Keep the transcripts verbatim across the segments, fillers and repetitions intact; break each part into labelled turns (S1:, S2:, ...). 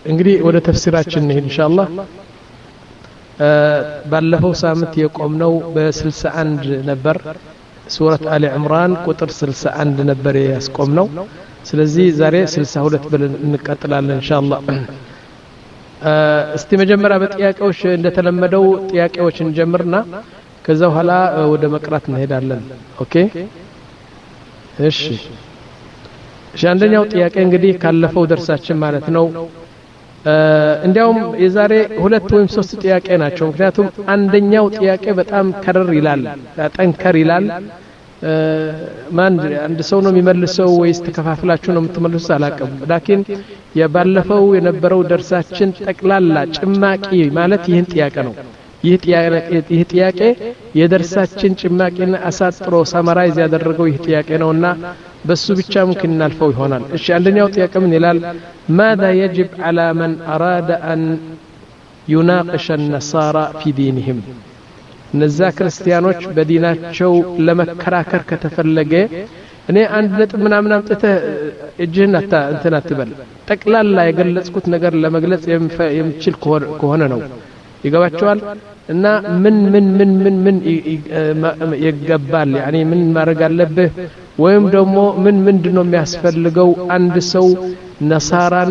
S1: እንግዲህ ወደ ተፍሲራችን እንሂድ ኢንሻአላህ ባለፈው ሳምንት የቆምነው በ61 ነበር ሱረት አሊ ዕምራን ቁጥር ስልሳ አንድ ነበር ያስቆምነው ስለዚህ ዛሬ ስልሳ ሁለት ብለን እንቀጥላለን ኢንሻአላህ እስቲ መጀመሪያ በጥያቄዎች እንደተለመደው ጥያቄዎችን ጀምርና ከዛ በኋላ ወደ መቅራት እንሄዳለን ኦኬ እሺ እሺ አንደኛው ጥያቄ እንግዲህ ካለፈው ደርሳችን ማለት ነው እንዲያውም የዛሬ ሁለት ወይም ሶስት ጥያቄ ናቸው ምክንያቱም አንደኛው ጥያቄ በጣም ከረር ይላል ጠንከር ይላል ማን አንድ ሰው ነው የሚመልሰው ወይስ ተከፋፍላችሁ ነው የምትመልሱት አላቀም ላኪን የባለፈው የነበረው ደርሳችን ጠቅላላ ጭማቂ ማለት ይህን ጥያቄ ነው ይህ ጥያቄ ይህ ጥያቄ የደርሳችን ጭማቂና አሳጥሮ ሳማራይዝ ያደረገው ይህ ጥያቄ ነውና በሱ ብቻ ممكن እናልፈው ይሆናል እሺ አንደኛው ጥያቄ ምን ይላል ماذا يجب على من أراد أن يناقش النصارى في دينهم እነዛ ክርስቲያኖች በዲናቸው ለመከራከር ከተፈለገ እኔ አንድ ነጥብ ምናምን አምጥተህ እጅህን አታ እንትን አትበል ጠቅላላ የገለጽኩት ነገር ለመግለጽ የሚችል ከሆነ ነው ይገባቸዋል እና ምን ምን ምን ምን ምን ይገባል يعني ምን ማድረግ አለብህ ወይም ደግሞ ምን ምንድነው የሚያስፈልገው አንድ ሰው ነሳራን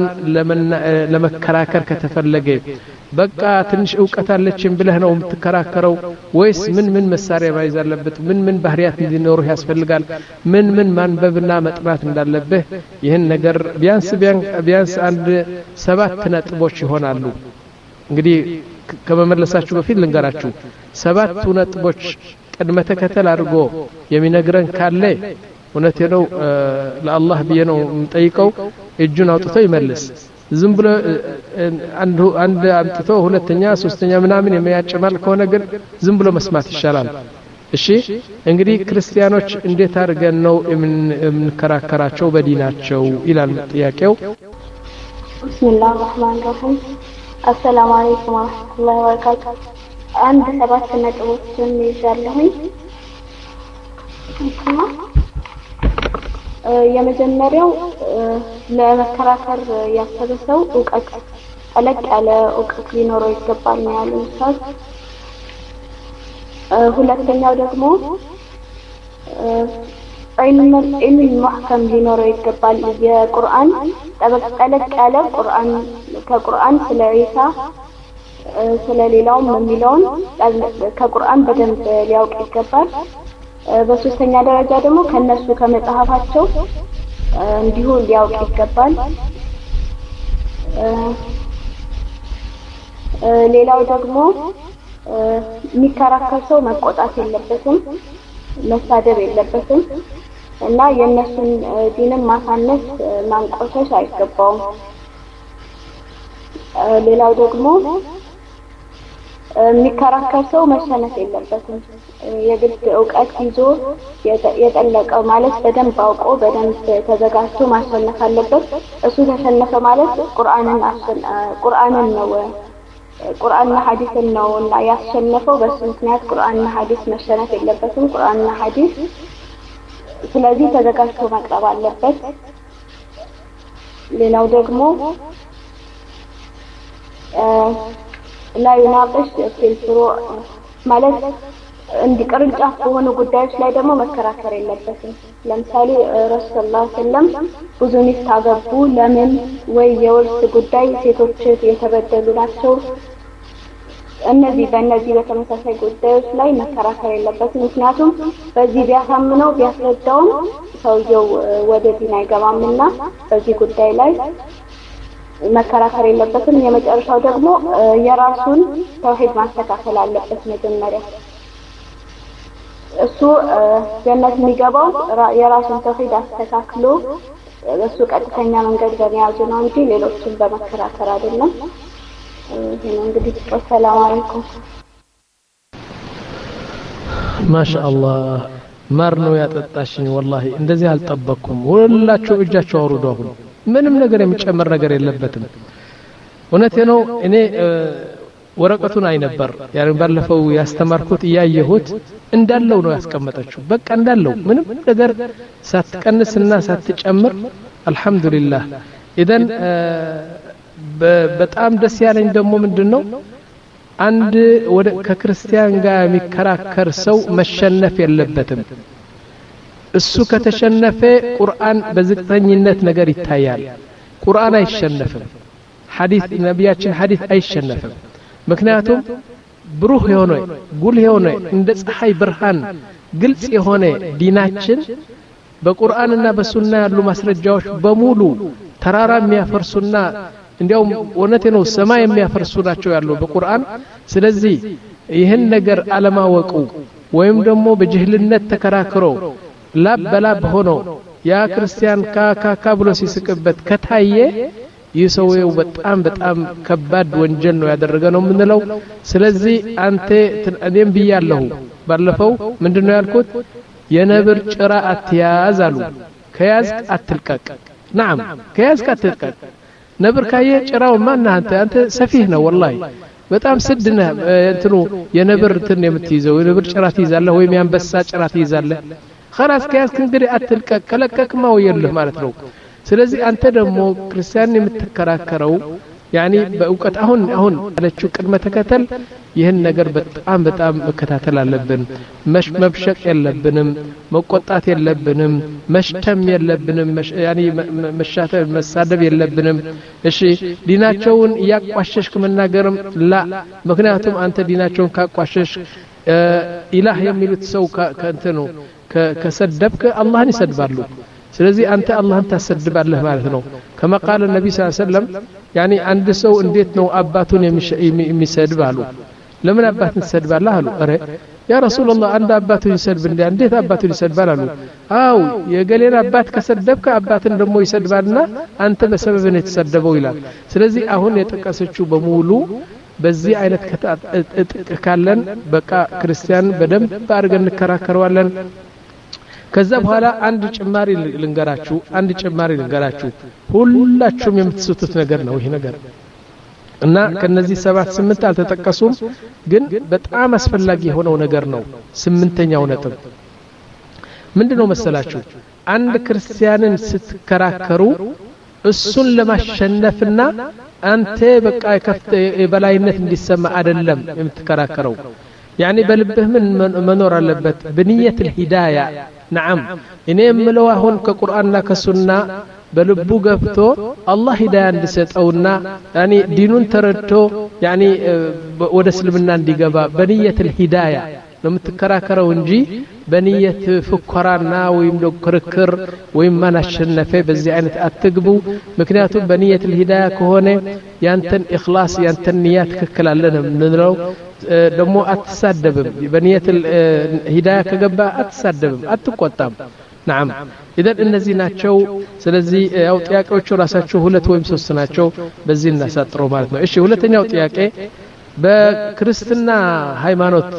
S1: ለመከራከር ከተፈለገ በቃ ትንሽ ዕውቀት አለችን ብለህ ነው የምትከራከረው ወይስ ምን ምን መሳሪያ ማይዝ አለበት ምን ምን ባህሪያት እንዲኖሩ ያስፈልጋል ምን ምን ማንበብና መጥናት እንዳለበት ይሄን ነገር ቢያንስ ቢያንስ አንድ ሰባት ነጥቦች ይሆናሉ እንግዲህ ከመመለሳችሁ በፊት ልንገራችሁ ሰባቱ ነጥቦች ቅድመ ተከተል አድርጎ የሚነግረን ካለ እውነቴ ነው ለአላህ ብዬ ነው የምጠይቀው እጁን አውጥቶ ይመልስ ዝም ብሎ አንድ አንድ አምጥቶ ሁለተኛ ሶስተኛ ምናምን የሚያጨማል ከሆነ ግን ዝም ብሎ መስማት ይሻላል እሺ እንግዲህ ክርስቲያኖች እንዴት አድርገን ነው የምንከራከራቸው በዲናቸው ይላል ጥያቄው
S2: ቢስሚላህ الرحمن الرحيم السلام عليكم ورحمة الله وبركاته عند سبعة ነጥቦችን ይዛለሁኝ የመጀመሪያው ለመከራከር ያሰበሰው ዕውቀት ጠለቅ ያለ ዕውቀት ሊኖረው ይገባል ነው ያለው ኡስታዝ ሁለተኛው ደግሞ ዒልም ዒልም ሙህከም ሊኖረው ይገባል የቁርአን ጠለቅ ያለ ቁርአን ከቁርአን ስለ ኢሳ ስለ ሌላው የሚለውን ከቁርአን በደንብ ሊያውቅ ይገባል በሶስተኛ ደረጃ ደግሞ ከነሱ ከመጽሐፋቸው እንዲሁ ሊያውቅ ይገባል ሌላው ደግሞ የሚከራከር ሰው መቆጣት የለበትም መሳደብ የለበትም እና የነሱን ዲንን ማሳነስ ማንቆሸሽ አይገባውም ሌላው ደግሞ የሚከራከር ሰው መሸነፍ የለበትም የግድ ዕውቀት ይዞ የጠለቀው ማለት በደንብ አውቆ በደንብ ተዘጋጅቶ ማሸነፍ አለበት እሱ ተሸነፈ ማለት ቁርአንን ቁርአንን ነው ቁርአንና ሐዲስን ነው እና ያሸነፈው በሱ ምክንያት ቁርአንና ሐዲስ መሸነፍ የለበትም ቁርአንና ሐዲስ ስለዚህ ተዘጋጅቶ መቅረብ አለበት ሌላው ደግሞ لا يناقش في الفروع ማለት እንዲቀርጫፍ በሆኑ ጉዳዮች ላይ ደግሞ መከራከር የለበትም ለምሳሌ ረሱላህ ሰለላሁ ዐለይሂ ወሰለም ብዙ ሚስት አገቡ ለምን ወይ የወርስ ጉዳይ ሴቶች የተበደሉ ናቸው እነዚህ በእነዚህ በተመሳሳይ ጉዳዮች ላይ መከራከር የለበትም ምክንያቱም በዚህ ቢያሳምነው ቢያስረዳው ሰውየው ወደ ዲን አይገባምና በዚህ ጉዳይ ላይ መከራከር የለበትም የመጨረሻው ደግሞ የራሱን ተውሂድ ማስተካከል አለበት መጀመሪያ እሱ ጀነት የሚገባው የራሱን ተውሂድ አስተካክሎ እሱ ቀጥተኛ መንገድ በመያዝ ነው እንጂ ሌሎችን በመከራከር አይደለም ይሄን እንግዲህ ሰላም አለይኩም
S1: ማሻአላህ ማር ነው ያጠጣሽኝ ወላሂ እንደዚህ አልጠበቅኩም ሁላችሁ እጃችሁ አውርዱ አሁን ምንም ነገር የሚጨመር ነገር የለበትም እውነቴ ነው እኔ ወረቀቱን አይ ነበር ያን ባለፈው ያስተማርኩት ያየሁት እንዳለው ነው ያስቀመጠችው በቃ እንዳለው ምንም ነገር ሳትቀንስና ሳትጨምር አልহামዱሊላህ ኢደን በጣም ደስ ያለኝ ደግሞ ምንድነው አንድ ወደ ከክርስቲያን ጋር የሚከራከር ሰው መሸነፍ የለበትም እሱ ከተሸነፈ ቁርአን በዝቅተኝነት ነገር ይታያል ቁርአን አይሸነፍም ሐዲስ ነቢያችን ሐዲስ አይሸነፍም ምክንያቱም ብሩህ የሆነ ጉልህ የሆነ እንደ ፀሐይ ብርሃን ግልጽ የሆነ ዲናችን በቁርአንና በሱና ያሉ ማስረጃዎች በሙሉ ተራራ የሚያፈርሱና እንዲያውም ወነቴ ነው ሰማይ የሚያፈርሱ ናቸው ያለው በቁርአን ስለዚህ ይህን ነገር አለማወቁ ወይም ደግሞ በጅህልነት ተከራክሮ ላብ በላብ ሆኖ ያ ክርስቲያን ካካካ ብሎ ሲስቅበት ከታየ ይሰውየው በጣም በጣም ከባድ ወንጀል ነው ያደረገ ነው ምንለው ስለዚህ አንተ እኔም ብያለሁ ባለፈው ምንድነው ያልኩት የነብር ጭራ አትያዝ አሉ ከያዝ አትልቀቅ نعم ከያዝ አትልቀቅ ነብር ካየ ጭራው ማን አንተ አንተ ሰፊህ ነው والله በጣም ስድነ እንትኑ የነብር እንትን የምትይዘው የነብር ጭራ ትይዛለህ ወይም ያንበሳ ጭራ ትይዛለህ خلاص ከያዝ እንግዲህ አትልቀቅ ከለቀቅማው የለህ ማለት ነው ስለዚህ አንተ ደግሞ ክርስቲያን የምትከራከረው ያኒ በእውቀት አሁን አሁን አለችው ቅድመ ተከተል ይህን ነገር በጣም በጣም መከታተል አለብን መሽ መብሸቅ የለብንም መቆጣት የለብንም መሽተም የለብንም ያኒ መሻተ መሳደብ የለብንም እሺ ዲናቸውን ያቋሸሽክ መናገርም ላ ምክንያቱም አንተ ዲናቸውን ካቋሸሽ ኢላህ የሚሉት ሰው ከእንተኑ ከሰደብክ አላህን ይሰድባሉ ስለዚህ አንተ አላህን ታሰድባለህ ማለት ነው ከማ ቃል ነብይ ሰለላሁ ዐለይሂ ወሰለም ያኒ አንድ ሰው እንዴት ነው አባቱን የሚሰድብ አሉ ለምን አባቱን ይሰድባል አሉ አረ ያ ረሱላህ አንድ አባቱን ይሰድብ እንዴ እንዴት አባቱን ይሰድባል አሉ አው የገሌን አባት ከሰደብከ አባትን ደግሞ ይሰድባልና አንተ በሰበብ ነው የተሰደበው ይላል ስለዚህ አሁን የጠቀሰችው በሙሉ በዚህ አይነት ከተጠቀካለን በቃ ክርስቲያን በደንብ አድርገን እንከራከረዋለን ከዛ በኋላ አንድ ጭማሪ ልንገራችሁ አንድ ጭማሪ ልንገራችሁ ሁላችሁም የምትስቱት ነገር ነው ይሄ ነገር እና ከነዚህ ሰባት ስምንት አልተጠቀሱም ግን በጣም አስፈላጊ የሆነው ነገር ነው ስምንተኛው ነጥብ ምንድነው መሰላችሁ አንድ ክርስቲያንን ስትከራከሩ እሱን ለማሸነፍና አንተ በቃ ከፍተ የበላይነት እንዲሰማ አይደለም የምትከራከረው يعني በልብህ ምን መኖር አለበት በንየት الهدايه نعم እኔ የምለው አሁን ከቁርአንና ከሱና በልቡ ገብቶ አላህ ሂዳያ እንዲሰጠውና ያኒ ዲኑን ተረድቶ ያኒ ወደ እስልምና እንዲገባ በንየት الهدايه ነው የምትከራከረው እንጂ በንየት ፍቆራና ወይም ክርክር ወይም ማናሸነፈ በዚህ አይነት አትግቡ ምክንያቱም በንየት الهدايه ከሆነ ያንተን ኢኽላስ ያንተን ንያ ትክክል አለ ነው ደሞ አትሳደብም በንየት الهدايه ከገባ አትሳደብም አትቆጣም نعم اذا እነዚህ ናቸው ስለዚህ ያው ጥያቄዎቹ ራሳቸው ሁለት ወይም ሶስት ናቸው በዚህ እናሳጥረው ማለት ነው እሺ ሁለተኛው ጥያቄ በክርስትና ሃይማኖት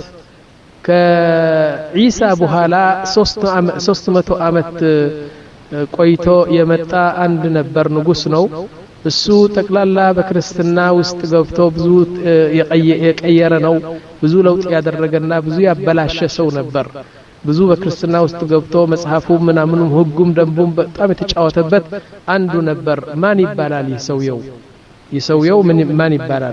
S1: ከኢሳ በኋላ ሶስት መቶ አመት ቆይቶ የመጣ አንድ ነበር ንጉስ ነው እሱ ተክላላ በክርስትና ውስጥ ገብቶ ብዙ የቀየረ ነው ብዙ ለውጥ ያደረገና ብዙ ያበላሸ ሰው ነበር ብዙ በክርስትና ውስጥ ገብቶ መጽሐፉ ምናምኑም ህጉም ደንቡም በጣም የተጫወተበት አንዱ ነበር ማን ይባላል ይሰውየው ይሰውየው ምን ማን ይባላል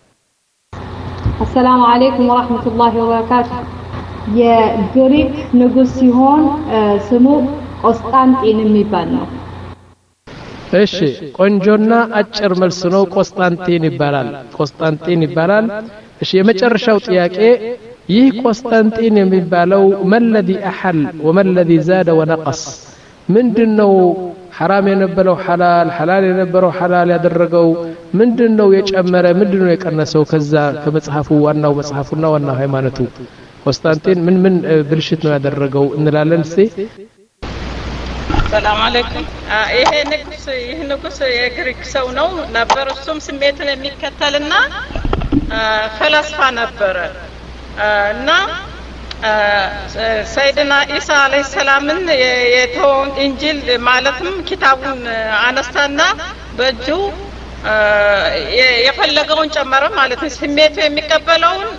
S3: السلام عليكم ورحمة الله وبركاته የግሪክ ንጉስ ሲሆን ስሙ ቆስጣንጢን የሚባል ነው
S1: እሺ ቆንጆና አጭር መልስ ነው ቆስጣንጢን ይባላል ቆስጣንጢን ይባላል እሺ የመጨረሻው ጥያቄ ይህ ቆስጣንጢን የሚባለው መለዲ አሐል ወመለዲ زاد ونقص ምንድነው حرام የነበረው حلال حلال የነበረው حلال ያደረገው ምንድነው የጨመረ ምንድነው የቀነሰው ከዛ ከመጽሐፉ ዋናው መጽሐፉና ዋናው ሃይማኖቱ ቆስጣንጢን ምን ምን ብልሽት ነው ያደረገው እንላለን እስቲ
S4: ሰላም አለይኩም ይሄ ንጉስ ይሄ ንጉስ የግሪክ ሰው ነው ነበር እሱም ስሜትን የሚከተልና ፈላስፋ ነበር እና ሰይድና ኢሳ አለይሂ ሰላምን የተውን እንጂል ማለትም ኪታቡን አነሳና በእጁ የፈለገውን ጨመረ ማለት ነው ስሜቱ የሚቀበለውን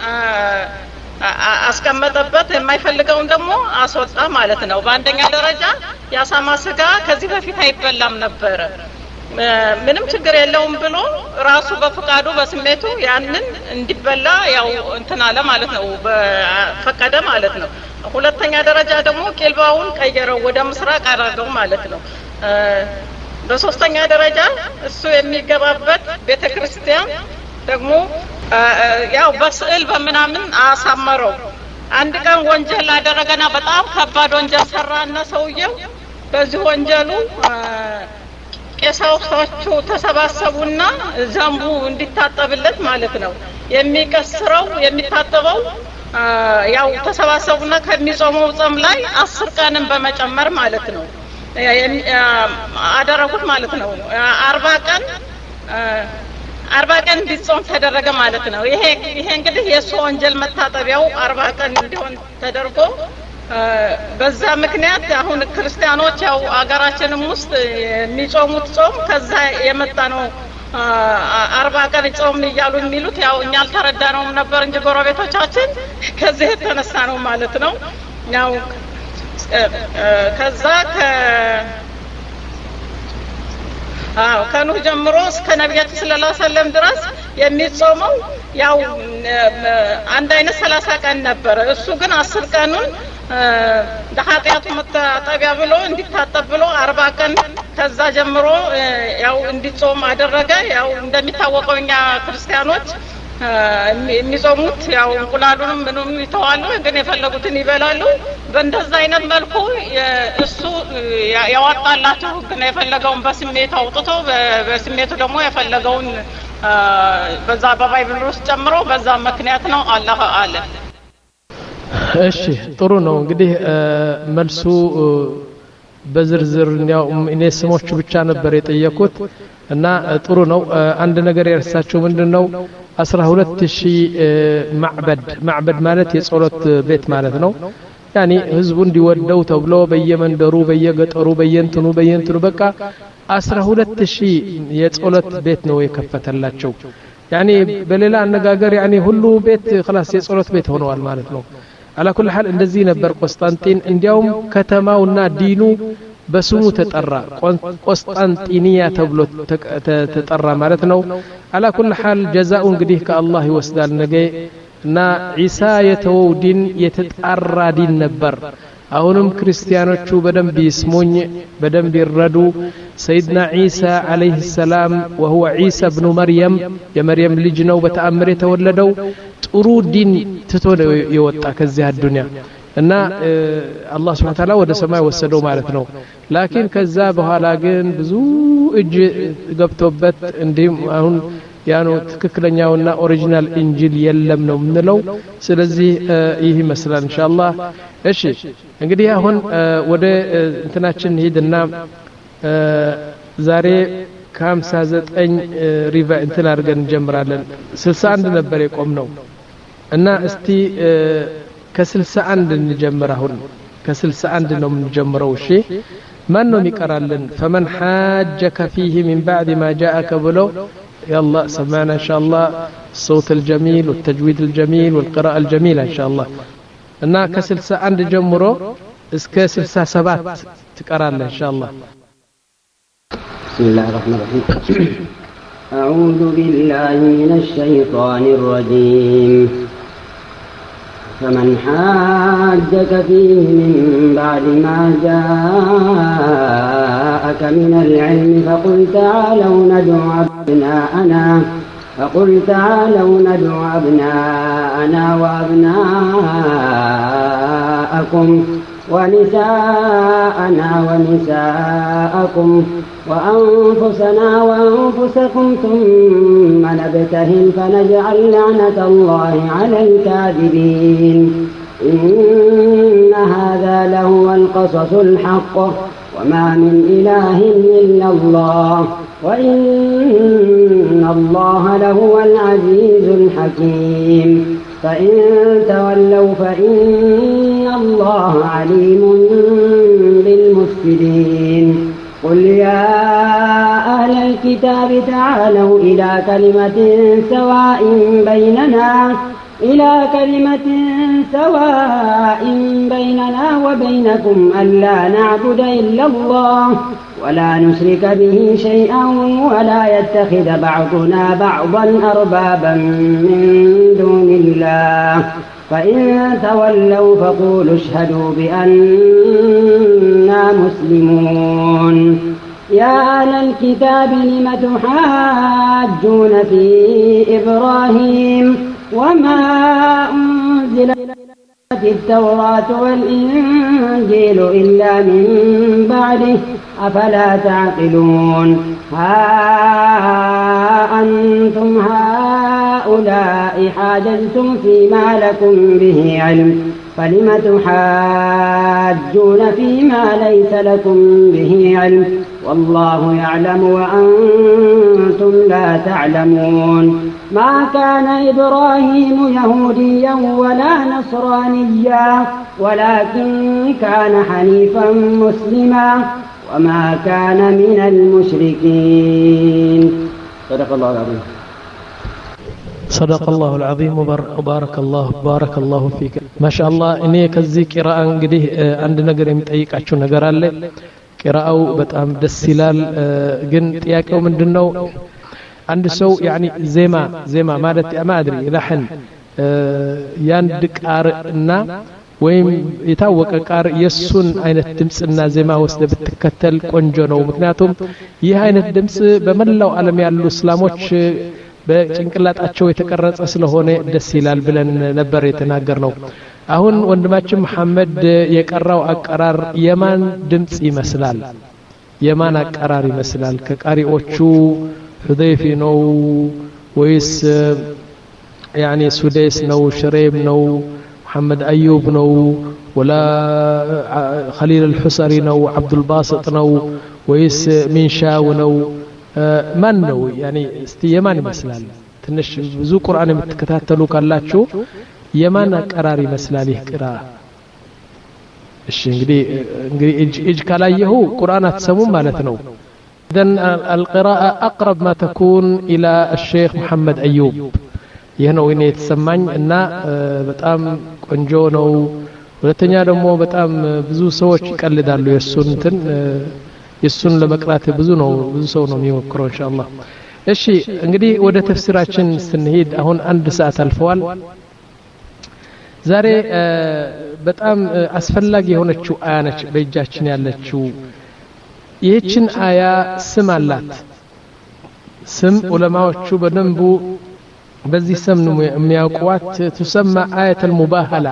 S4: አስቀመጠበት የማይፈልገውን ደግሞ አስወጣ ማለት ነው በአንደኛ ደረጃ ያሳማ ስጋ ከዚህ በፊት አይበላም ነበር ምንም ችግር የለውም ብሎ ራሱ በፍቃዱ በስሜቱ ያንን እንዲበላ ያው እንትና አለ ማለት ነው በፈቀደ ማለት ነው ሁለተኛ ደረጃ ደግሞ ቂልባውን ቀየረው ወደ ምስራቅ አደረገው ማለት ነው በሶስተኛ ደረጃ እሱ የሚገባበት ቤተክርስቲያን ደግሞ ያው በስዕል በመናምን አሳመረው አንድ ቀን ወንጀል አደረገና በጣም ከባድ ወንጀል ሰራና ሰውየው በዚህ ወንጀሉ ቄሳውስቶቹ ተሰባሰቡና ዘንቡ እንዲታጠብለት ማለት ነው የሚቀስረው የሚታጠበው ያው ተሰባሰቡና ከሚጾመው ጾም ላይ አስር ቀንን በመጨመር ማለት ነው አደረጉት ማለት ነው አርባ ቀን አርባ ቀን ቢጾም ተደረገ ማለት ነው ይሄ ይሄ እንግዲህ የሱ ወንጀል መታጠቢያው አርባ ቀን እንዲሆን ተደርጎ በዛ ምክንያት አሁን ክርስቲያኖች ያው አገራችንም ውስጥ የሚጾሙት ጾም ከዛ የመጣ ነው አርባ ቀን ጾም ይያሉ የሚሉት ያው እኛ አልተረዳነውም ነበር እንጂ ጎረቤቶቻችን ከዚህ የተነሳ ነው ማለት ነው ያው ከዛ ከ አው ከኑ ጀምሮ እስከ ነብያችን ሰለላሁ ዐለይሂ ወሰለም ድረስ የሚጾመው ያው አንድ አይነት ሰላሳ ቀን ነበር እሱ ግን አስር ቀኑን ለኃጢአቱ መታጠቢያ ብሎ እንዲታጠብ ብሎ አርባ ቀን ከዛ ጀምሮ ያው እንዲጾም አደረገ ያው እንደሚታወቀው እኛ ክርስቲያኖች የሚጾሙት ያው እንቁላሉንም ምንም ይተዋሉ ግን የፈለጉትን ይበላሉ በእንደዛ አይነት መልኩ እሱ ያወጣላቸው ግን የፈለገውን በስሜት አውጥቶ በስሜቱ ደግሞ የፈለገውን በዛ በባይብል ውስጥ ጨምሮ በዛ ምክንያት ነው አላህ አለ
S1: እሺ ጥሩ ነው እንግዲህ መልሱ በዝርዝር ያው እኔ ስሞች ብቻ ነበር የጠየቁት እና ጥሩ ነው አንድ ነገር ያርሳቸው ምንድነው አስራ ሁለት ሺህ ማዕበድ ማዕበድ ማለት የጸሎት ቤት ማለት ነው ያኒ ህዝቡ እንዲወደው ተብሎ በየመንደሩ በየገጠሩ በየንትኑ በየንትኑ በቃ አስራ ሁለት ሺህ የጸሎት ቤት ነው የከፈተላቸው ያኒ በሌላ አነጋገር ያኒ ሁሉ ቤት خلاص የጸሎት ቤት ሆነዋል ማለት ነው على كل حال እንደዚህ ነበር ቆስጣንጢን እንዲያውም ከተማውና ዲኑ በስሙ ተጠራ ቆስጣንጢኒያ ተብሎ ተጠራ ማለት ነው على كل حال جزاء እንግዲህ ከአላህ ይወስዳል ነገ እና ኢሳ የተወው ዲን የተጣራ ዲን ነበር አሁንም ክርስቲያኖቹ በደንብ ይስሙኝ በደንብ ይረዱ ሰይድና ኢሳ አለይሂ ሰላም وهو عيسى ابن مريم የመርየም ልጅ ነው በተአምር የተወለደው ጥሩ ዲን ትቶ የወጣ ከዚህ አዱንያ እና አላህ Subhanahu Wa Ta'ala ወደ ሰማይ ወሰደው ማለት ነው ላኪን ከዛ በኋላ ግን ብዙ እጅ ገብቶበት እንዲም አሁን ያኑ ትክክለኛውና ኦሪጂናል ኢንጂል የለም ነው ምንለው ስለዚህ ይህ ይመስላል ኢንሻአላህ እሺ እንግዲህ አሁን ወደ እንትናችን ሄድና ዛሬ ከሃምሳ ዘጠኝ ሪቫ እንትን አድርገን እንጀምራለን ስልሳ አንድ ነበር የቆምነው እና እስቲ ከስልሳ አንድ እንጀምር አሁን ከስልሳ አንድ ነው የምንጀምረው እሺ ማን ነው የሚቀራልን فمن حاجك فيه من بعد ما جاءك ብሎ يلا سمعنا ان شاء الله الصوت الجميل والتجويد الجميل والقراءة الجميلة ان شاء الله እና ከስልሳ አንድ ጀምሮ እስከ ስልሳ ሰባት ትቀራለህ ان شاء الله
S5: بسم الله الرحمن الرحيم أعوذ بالله من الشيطان الرجيم فمن حاجك فيه من بعد ما جاءك من العلم فقل تعالوا ندع أبناءنا فقل تعالوا ندع أبناءنا وأبناءكم ونساءنا ونساءكم وأنفسنا وأنفسكم ثم نبتهل فنجعل لعنة الله على الكاذبين إن هذا لهو القصص الحق وما من إله إلا الله وإن الله لهو العزيز الحكيم فإن تولوا فإن الله عليم بالمفسدين قل يا أهل الكتاب تعالوا إلى كلمة سواء بيننا إلى كلمة سواء بيننا وبينكم ألا نعبد إلا الله ولا نشرك به شيئا ولا يتخذ بعضنا بعضا أربابا من دون الله فإن تولوا فقولوا اشهدوا بأننا مسلمون يا أهل الكتاب لم تحاجون في إبراهيم وما أنزلت التوراة والإنجيل إلا من بعده أفلا تعقلون ها أنتم هؤلاء حاججتم فيما لكم به علم فلم تحاجون فيما ليس لكم به علم والله يعلم وأنتم لا تعلمون ما كان إبراهيم يهوديا ولا نصرانيا ولكن كان حنيفا مسلما وما كان من المشركين صدق الله العظيم
S1: صدق الله العظيم وبارك الله بارك الله فيك ما شاء الله إني كذي قراءة እንግዲህ አንድ ነገር የሚጠይቃችሁ ነገር አለ قراءው በጣም ደስ ይላል ግን ጥያቄው ምንድነው አንድ ሰው ያኒ ዜማ ዜማ ማለት ማድሪ ለህን ያንድ ቃርና ወይም የታወቀ ቃር የሱን አይነት ድምጽና ዜማ ወስደ ብትከተል ቆንጆ ነው ምክንያቱም ይህ አይነት ድምጽ በመላው ዓለም ያሉ እስላሞች በጭንቅላታቸው የተቀረጸ ስለሆነ ደስ ይላል ብለን ነበር የተናገርነው አሁን ወንድማችን መሐመድ የቀራው አቀራር የማን ድምጽ ይመስላል የማን አቀራር ይመስላል ከቃሪዎቹ ሁदैፊ ነው ወይስ يعني سديس ነው ሽሬም ነው محمد أيوب نو ولا خليل الحسري نو عبد الباسط نو ويس منشاو نو من نو يعني استي يمان مسلال تنش بزو قرآن متكتاتلو كاللاتشو يمان قراري مسلالي قراءة እሺ እንግዲህ እንግዲህ እጅ ካላየሁ ቁርአን አትሰሙም ማለት ነው إذن القراءة أقرب ما تكون إلى الشيخ محمد أيوب ይህ ነው እኔ የተሰማኝ እና በጣም ቆንጆ ነው ሁለተኛ ደግሞ በጣም ብዙ ሰዎች ይቀልዳሉ የሱን እንትን የሱን ለመቅራት ብዙ ነው ብዙ ሰው ነው የሚሞክረው ኢንሻአላህ እሺ እንግዲህ ወደ ተፍሲራችን ስንሄድ አሁን አንድ ሰዓት አልፈዋል ዛሬ በጣም አስፈላጊ የሆነችው አያ ነች በእጃችን ያለችው ይህችን አያ ስም አላት ስም ዑለማዎቹ በደንቡ በዚህ ስም ነው የሚያውቋት تسمى آية المباهلة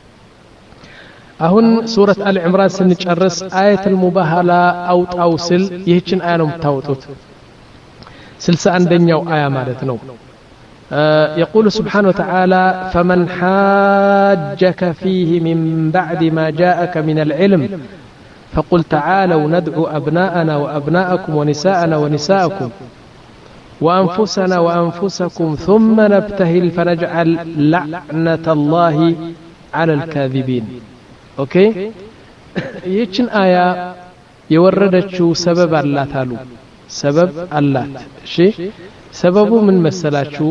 S1: አሁን ሱረት አል ኢምራን ስንጨርስ آية المباهلة አውጣው ስል ይህችን አያ ነው የምታወጡት ስልሳ አንደኛው አያ ማለት ነው يقول سبحانه وتعالى فمن حاجك فيه من بعد ما جاءك من العلم فقل تعالوا ندعو أبناءنا وأبناءكم ونساءنا ونساءكم وأنفسنا وأنفسكم ثم نبتهل فنجعل لعنة الله على الكاذبين أوكي يجن آية يوردتشو سبب الله تعالى سبب الله شيء سببه من مسلاتشو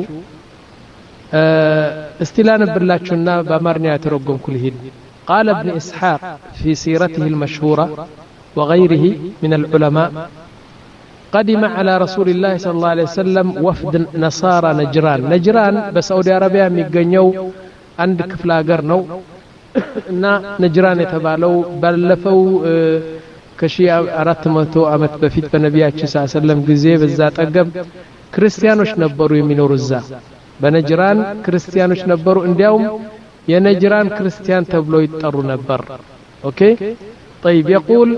S1: استلان باللاتشونا بامرني أترقم كلهن قال ابن إسحاق في سيرته المشهورة وغيره من العلماء قدم على رسول الله صلى الله عليه وسلم وفد نصارى نجران نجران بسعودي عربية ميقنيو عند كفلا قرنو نا نجران يتبالو بلفو كشي أرات متو أمت بفيت بنبيات صلى الله عليه وسلم قزي بالذات أقب كريستيانوش نبرو يمينو رزا بنجران كريستيانوش نبرو انديوم يا نجران كريستيان تبلو يتطرو نبر أوكي طيب يقول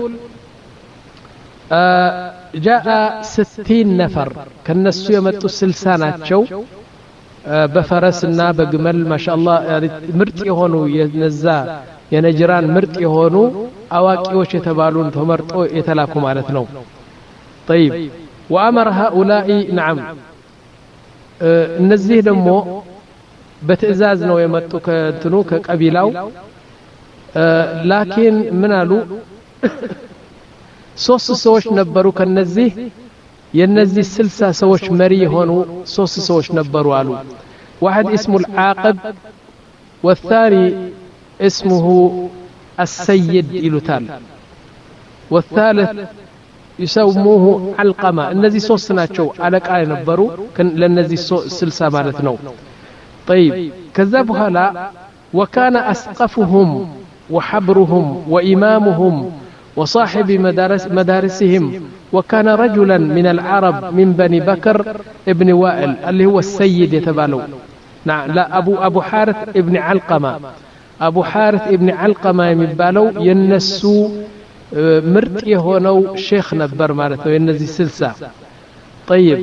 S1: آه جاء ستين نفر كالنسو يمتو السلسانات شو آه بفرسنا بقمل ما شاء الله مرت يهونو ينزا ينجران مرت يهونو أواكيوش يتبالون فمرتو يتلاكو مالتنو طيب وأمر هؤلاء نعم آه نزيه دمو بتئزاز نو يمتو كنتنو كقبيلاو آه لكن منالو ሶስት ሰዎች ነበሩ ከነዚህ የነዚህ ስልሳ ሰዎች መሪ ሆኑ ሶስት ሰዎች ነበሩ አሉ واحد اسمه العاقب والثاني اسمه السيد إلوتال والثالث يسموه علقمة الذي سوسناتشو على قاي نبرو كان لنذي سلسة مالتنا طيب كذبها لا وكان أسقفهم وحبرهم وإمامهم وصاحب مدارس مدارسهم وكان رجلا من العرب من بني بكر ابن وائل اللي هو السيد يتبالو نعم لا أبو أبو حارث ابن علقمة أبو حارث ابن علقمة يمبالو ينسو مرت يهونو شيخ نبر مالته ينزي سلسة طيب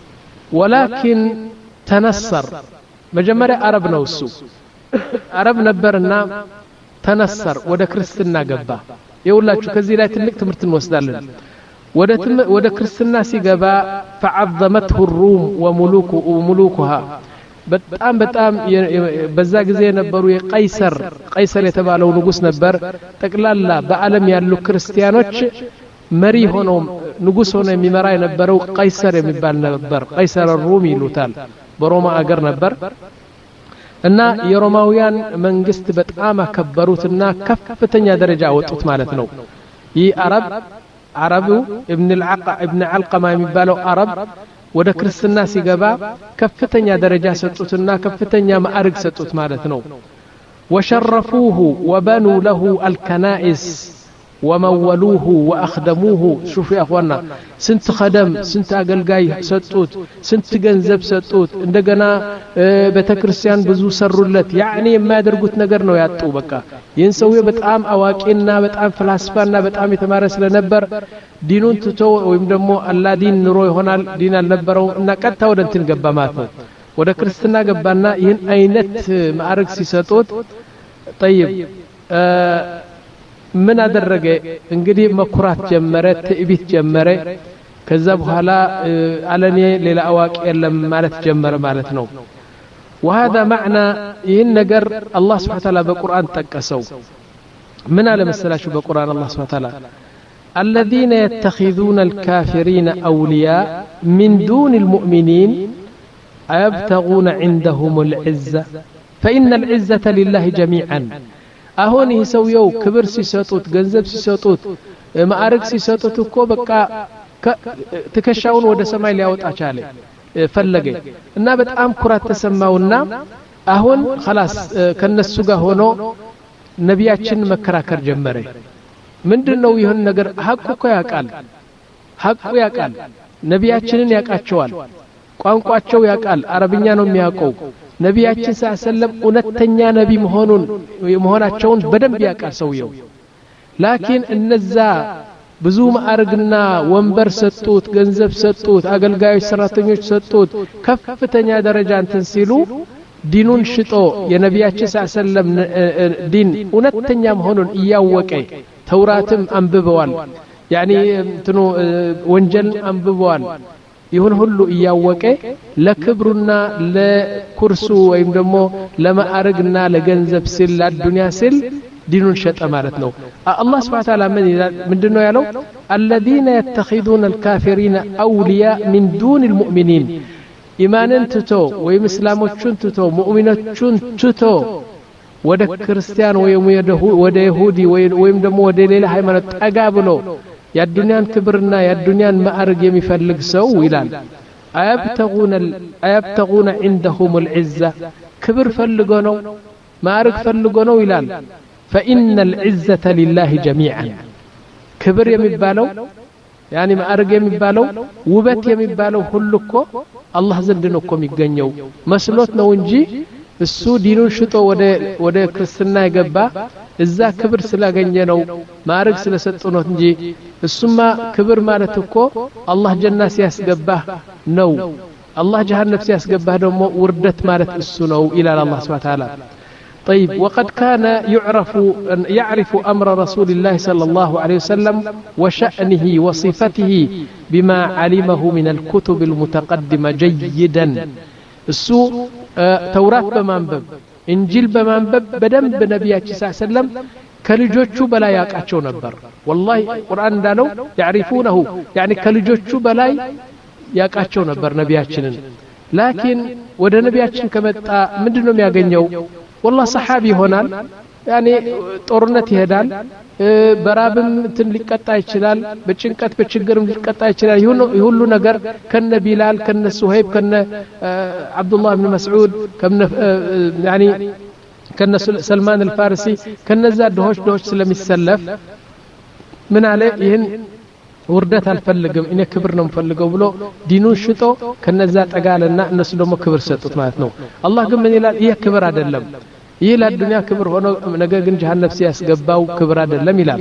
S1: ولكن تنصر مجمرة عرب نوسو عرب نبرنا تنصر ودا كريستنا قبا يقولاتشو كزي لا تلك تمرت نوسدالن ودا تم ودا كريستنا سيغبا فعظمته الروم وملوك وملوكها በጣም በጣም በዛ ጊዜ የነበሩ የቀይሰር ቀይሰር የተባለው ንጉስ ነበር ጠቅላላ በአለም ያሉ ክርስቲያኖች መሪ ሆኖ ንጉስ ሆኖ የሚመራ የነበረው ቀይሰር የሚባል ነበር ቀይሰር ሩም ይሉታል በሮማ አገር ነበር እና የሮማውያን መንግስት በጣም አከበሩትና ከፍተኛ ደረጃ አወጡት ማለት ነው ይህ አረብ አረቡ ابن العقا ابن علقمة የሚባለው አረብ ወደ ክርስትና ሲገባ ከፍተኛ ደረጃ ሰጡትና ከፍተኛ ማዕረግ ሰጡት ማለት ነው وشرفوه وبنوا له الكنائس ومولوه واخدموه شوفوا يا اخوانا سنت خدم سنت አገልጋይ ሰጡት ስንት ገንዘብ ሰጡት እንደገና ቤተክርስቲያን ብዙ ሰሩለት يعني የማያደርጉት ነገር ነው ያጡ በቃ ይህን ሰውዬ በጣም አዋቂና በጣም ፍልስፋና በጣም የተማረ ስለነበር ዲኑን ትቶ ወይም ደግሞ አላህ ዲን ኑሮ ይሆናል ዲን አልነበረው እና ቀጥታ ወደ እንትን ገባ ማለት ነው ወደ ክርስትና ገባና ይህን አይነት ማዕረግ ሲሰጡት طيب ምን አደረገ እንግዲህ መኩራት ጀመረ ትዕቢት ጀመረ ከዛ በኋላ አለኔ ሌላ አዋቂ የለም ማለት ጀመረ ማለት ነው وهذا معنى ይህን ነገር አላህ Subhanahu Wa Ta'ala በቁርአን ጠቀሰው ምን አለ መሰላችሁ በቁርአን አላህ Subhanahu Wa Ta'ala الذين يتخذون الكافرين أولياء من دون المؤمنين أيبتغون عندهم العزة فإن العزة لله جميعا أهون يسويو كبر سيسوتوت جنزب سيسوتوت معارك سيسوتوت كو بقى تكشاون ወደ ሰማይ ሊያወጣ ቻለ ፈለገ እና በጣም ኩራት ተሰማውና አሁን خلاص ከነሱ ጋር ሆኖ ነቢያችን መከራከር ጀመረ ምንድነው ይሁን ነገር ሐቁ እኮ ያቃል ሐቁ ያቃል ነቢያችንን ያቃቸዋል ቋንቋቸው ያቃል አረብኛ ነው የሚያውቀው ነቢያችን ሰለላሁ እውነተኛ ነቢ መሆኑን መሆናቸውን በደንብ ያቃል ሰውየው ላኪን እነዛ ብዙ ማዕረግና ወንበር ሰጡት ገንዘብ ሰጡት አገልጋዮች ሰራተኞች ሰጡት ከፍተኛ ደረጃ እንትን ሲሉ ዲኑን ሽጦ የነቢያችን ሰለላሁ ዲን እውነተኛ መሆኑን እያወቀ ተውራትም አንብበዋል يعني እንትኑ ወንጀል አንብበዋል ይሁን ሁሉ እያወቀ ለክብሩና ለኩርሱ ወይም ደግሞ ለማዕረግና ለገንዘብ ሲል ለዱንያ ሲል ዲኑን ሸጠ ማለት ነው አላህ Subhanahu Wa Ta'ala ምንድነው ያለው الذين يتخذون الكافرين أولياء من دون المؤمنين ኢማንን ትቶ ወይም እስላሞቹን ትቶ ሙእሚኖቹን ትቶ ወደ ክርስቲያን ወይም ወደ ይሁዲ ወይም ደግሞ ወደ ሌላ ሃይማኖት ጠጋ ብሎ የዱንያን ክብርና የዱንያን ማዕረግ የሚፈልግ ሰው ይላል አያብተጉነ አያብተጉነ عندهم العزة ክብር ፈልጎ ነው ማዕረግ ፈልጎ ነው ይላል فإن العزة لله جميعا ክብር የሚባለው يعني ማዕረግ የሚባለው ውበት የሚባለው ሁሉ እኮ አላህ ዘንድ ነው እኮ የሚገኘው መስሎት ነው እንጂ እሱ ዲኑን ሽጦ ወደ ወደ ክርስትና የገባ እዛ ክብር ስላገኘ ነው ማዕረግ ስለሰጠው ነው እንጂ እሱማ ክብር ማለት እኮ አላህ ጀና ሲያስገባህ ነው አላህ ጀሃነም ሲያስገባህ ደግሞ ውርደት ማለት እሱ ነው ይላል አላህ Subhanahu Wa Ta'ala طيب وقد كان يعرف يعرف أمر رسول الله صلى الله عليه وسلم وشأنه وصفته بما علمه من الكتب المتقدمة جيدا السوء توراة بمنبب إنجيل بمنبب بدم بنبياتي صلى الله عليه وسلم كالجوجو بلا يقعچو نبر والله القرآن دالو يعرفونه يعني كالجوجو بلا يقعچو نبر نبياتنا ላኪን ወደ ነቢያችን ከመጣ ምንድነው የሚያገኘው والله ሰሃቢ ይሆናል ያኔ ጦርነት ይሄዳል በራብም እንትን ሊቀጣ ይችላል በጭንቀት በችግርም ሊቀጣ ይችላል ይሁሉ ነገር ከነ ቢላል ከነ ሱሀይብ ከነ አብዱላህ ኢብኑ መስዑድ ከነ ያኒ ከነ ሰልማን አልፋሪሲ ከነዛ ደሆች ደሆች ስለሚሰለፍ ምን አለ ይሄን ውርደት አልፈልግም እኔ ክብር ነው የምፈልገው ብሎ ዲኑን ሽጦ ከነዛ ጠጋለና እነሱ ደግሞ ክብር ሰጡት ማለት ነው አላህ ግን ምን ይላል ይሄ ክብር አይደለም ይሄ ለዱንያ ክብር ሆኖ ነገ ግን ጀሃነም ሲያስገባው ክብር አይደለም ይላል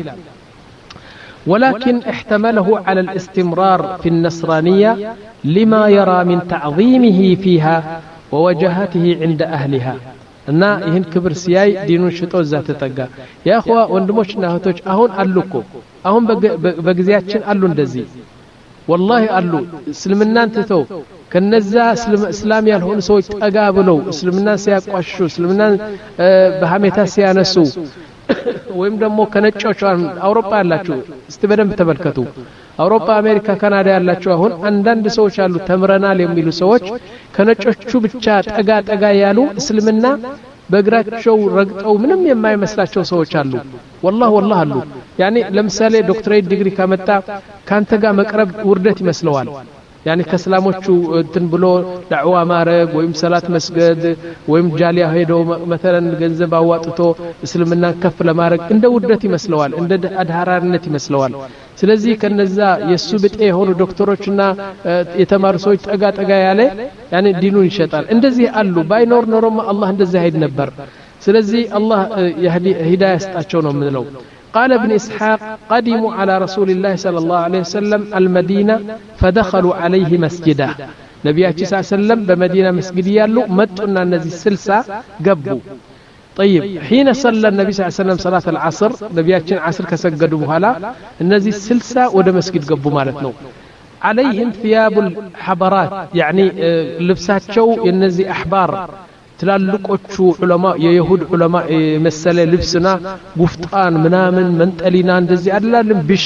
S1: ولكن احتمله على الاستمرار في النصرانية لما يرى من تعظيمه فيها ووجهته عند أهلها እና ይህን ክብር ሲያይ ዲኑን ሽጦ እዛ ተጠጋ ያ اخوا ወንድሞችና እህቶች አሁን አሉኮ አሁን በጊዜያችን አሉ እንደዚህ والله አሉ እስልምናን ተተው ከነዛ እስላም ያልሆኑ ሰዎች ጠጋ ብለው እስልምናን ሲያቋሹ እስልምናን በሐሜታ ሲያነሱ ወይም ደግሞ ከነጮች አውሮፓ ያላችሁ እስቲ በደንብ ተመልከቱ አውሮፓ አሜሪካ ካናዳ ያላችሁ አሁን አንዳንድ ሰዎች አሉ ተምረናል የሚሉ ሰዎች ከነጮቹ ብቻ ጠጋ ጠጋ ያሉ እስልምና በእግራቸው ረግጠው ምንም የማይመስላቸው ሰዎች አሉ والله والله አሉ ያኒ ለምሳሌ ዶክተሬት ዲግሪ ካመጣ ካንተ ጋር መቅረብ ውርደት ይመስለዋል ያኒ ከእስላሞቹ እንትን ብሎ ዳዕዋ ማረግ ወይም ሰላት መስገድ ወይም ጃሊያ ሄዶ مثلا ገንዘብ አዋጥቶ እስልምና ከፍ ለማድረግ እንደ ውርደት ይመስለዋል እንደ አድሃራርነት ይመስለዋል ስለዚህ ከነዛ የሱ ብጤ የሆኑ ዶክተሮችና የተማሩ ሰዎች ጠጋ ጠጋ ያለ ያኒ ዲኑን ይሸጣል እንደዚህ አሉ ባይኖር ኖሮማ አላህ እንደዚህ አይድ ነበር ስለዚህ አላህ ይህዲ ሂዳያ ያስጣቸው ነው ምንለው قال ابن إسحاق قدموا على رسول الله صلى الله عليه وسلم المدينة فدخلوا عليه مسجدا نبياتي صلى الله عليه وسلم بمدينة مسجد يالو متنا النزي السلسة قبوا طيب حين صلى النبي صلى الله عليه وسلم صلاة العصر نبياتي عصر كسجدوا بهلا النزي السلسة وده مسجد قبوا مالتنا عليهم ثياب الحبرات يعني لبسات شو النزي أحبار ትላልቆቹ ዑለማ የይሁድ ዑለማ መሰለ ልብስና ጉፍጣን ምናምን መንጠሊና እንደዚህ አይደለም ብሽ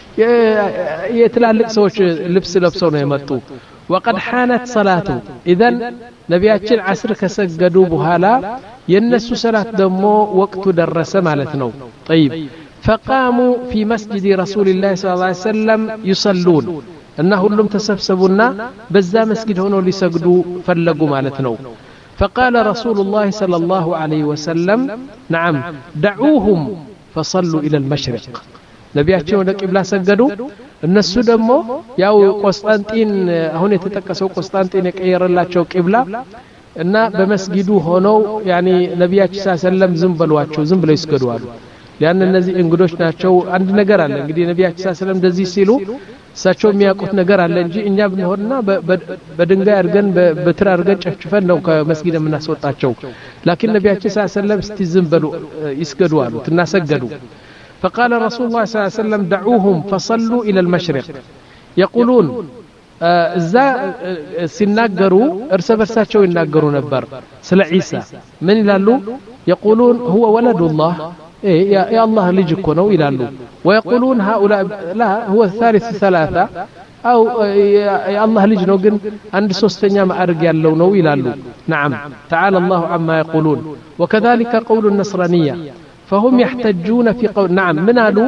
S1: የትላልቅ ሰዎች ልብስ ለብሰው ነው የመጡ وقد حانت صلاته اذا ነቢያችን عصر ከሰገዱ በኋላ የነሱ ሰላት ደግሞ ወቅቱ ደረሰ ማለት ነው طيب فقاموا في مسجد رسول الله صلى الله عليه وسلم يصلون እና ሁሉም ተሰብሰቡና በዛ መስጊድ ሆነው ሊሰግዱ ፈለጉ ማለት ነው فقال رسول الله صلى الله عليه وسلم نعم دعوهم فصلوا إلى المشرق نبياتنا ወደ ቂብላ ሰገዱ እነሱ ደግሞ ያው ቆስጣንጢን አሁን የተጠቀሰው ቆስጣንጢን የቀየረላቸው ቂብላ እና በመስጊዱ ሆነው ያኒ ነብያችን ሰለላሁ ዝም በሏቸው ዝም ብለው ይስገዱ አሉ ያን እነዚህ እንግዶች ናቸው አንድ ነገር አለ እንግዲህ ነብያችን ሰለላሁ እንደዚህ ሲሉ ሳቸው የሚያውቁት ነገር አለ እንጂ እኛ ብንሆንና በድንጋይ አርገን በትር አርገን ጨፍጭፈን ነው ከመስጊድ የምናስወጣቸው لكن ነብያችን ሰለላሁ እስቲ ዝም በሉ ይስገዱ አሉ ተናሰገዱ فقال رسول الله صلى الله عليه وسلم دعوهم فصلوا الى المشرق يقولون እዛ ሲናገሩ እርስ በርሳቸው ይናገሩ ነበር ስለ ዒሳ ምን ይላሉ يقولون هو ولد الله يا يا الله لجكو نو يلالو ويقولون هؤلاء لا هو الثالث ثلاثة أو يا الله لج نو جن عند سوستنيا ما أرجع له نو يلالو نعم تعالى الله عما يقولون وكذلك قول النصرانية فهم يحتجون في قول نعم من قالوا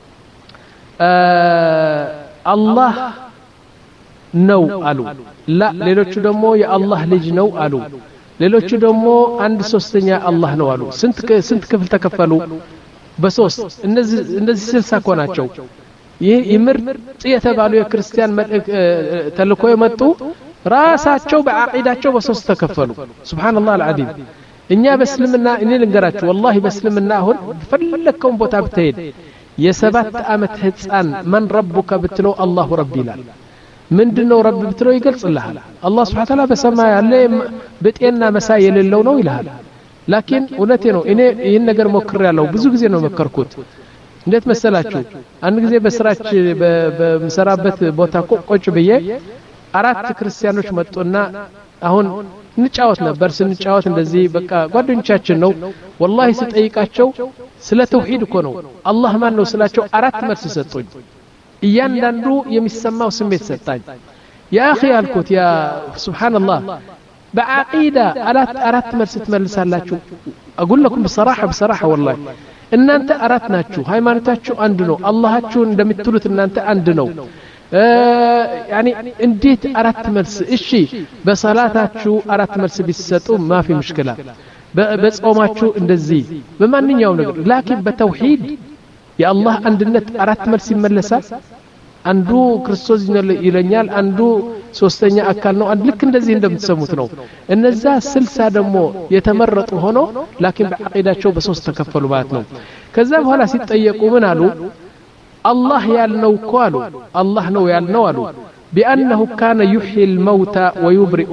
S1: آه الله نو قالوا لا ليلوچ دمو يا الله لج نو قالوا ሌሎቹ ደግሞ አንድ ሶስተኛ አላህ ነው አሉ ስንት ስንት ክፍል ተከፈሉ በሶስት እነዚህ እነዚህ ስልሳ ኮናቸው ይሄ ይምርጥ የተባሉ የክርስቲያን ተልኮ የመጡ ራሳቸው በአቂዳቸው በሶስት ተከፈሉ ሱብሃንአላህ አልዓዚም እኛ በእስልምና እኔ ልንገራችሁ والله በእስልምና አሁን ፈለከው ቦታ ብትሄድ የሰባት አመት ህፃን ማን ረቡከ ብትለው አላሁ ረቢ ይላል ምንድነው ረብ ብትለው ይገልጽልሃል አላህ Subhanahu Wa Ta'ala በሰማይ ያለ በጤና መሳይ የሌለው ነው ይላል ላኪን እውነቴ ነው እኔ ይሄን ነገር ሞክር ያለው ብዙ ጊዜ ነው መከርኩት እንዴት መሰላችሁ አንድ ጊዜ በስራች በመሰራበት ቦታ ቆጭ በየ አራት ክርስቲያኖች መጡና አሁን እንጫወት ነበር ስንጫወት እንደዚህ በቃ ጓደኞቻችን ነው والله ስጠይቃቸው ስለ ተውሂድ እኮ ነው አላህ ማን ነው ስላቸው አራት መልስ ሰጡኝ እያንዳንዱ የሚሰማው ስሜት ሰጣኝ يا أخي الكوت يا سبحان الله بعقيدة أرات أرات مرست ملسالاتشو أقول لكم بصراحة بصراحة والله إن أنت أراتناتشو هاي ما نتاتشو عندنا الله هاتشو عندما تقولت إن أنت عندنا آه يعني انديت أرات مرس إشي بصلاتاتشو أرات مرس بالستو ما في مشكلة بس أوماتشو اندزي بما أنني يوم نقول لكن بتوحيد يا الله عندنا أرات مرس ملسا አንዱ ክርስቶስ ይለኛል አንዱ ሶስተኛ አካል ነው አንድ ልክ እንደዚህ እንደምትሰሙት ነው እነዛ ስልሳ ደግሞ የተመረጡ ሆኖ ላኪን በአቂዳቸው በሶስት ተከፈሉ ማለት ነው ከዛ በኋላ ሲጠየቁ ምን አሉ አላህ ያልነው እኮ አሉ አላህ ነው ያልነው አሉ بأنه كان يحيي الموتى ويبرئ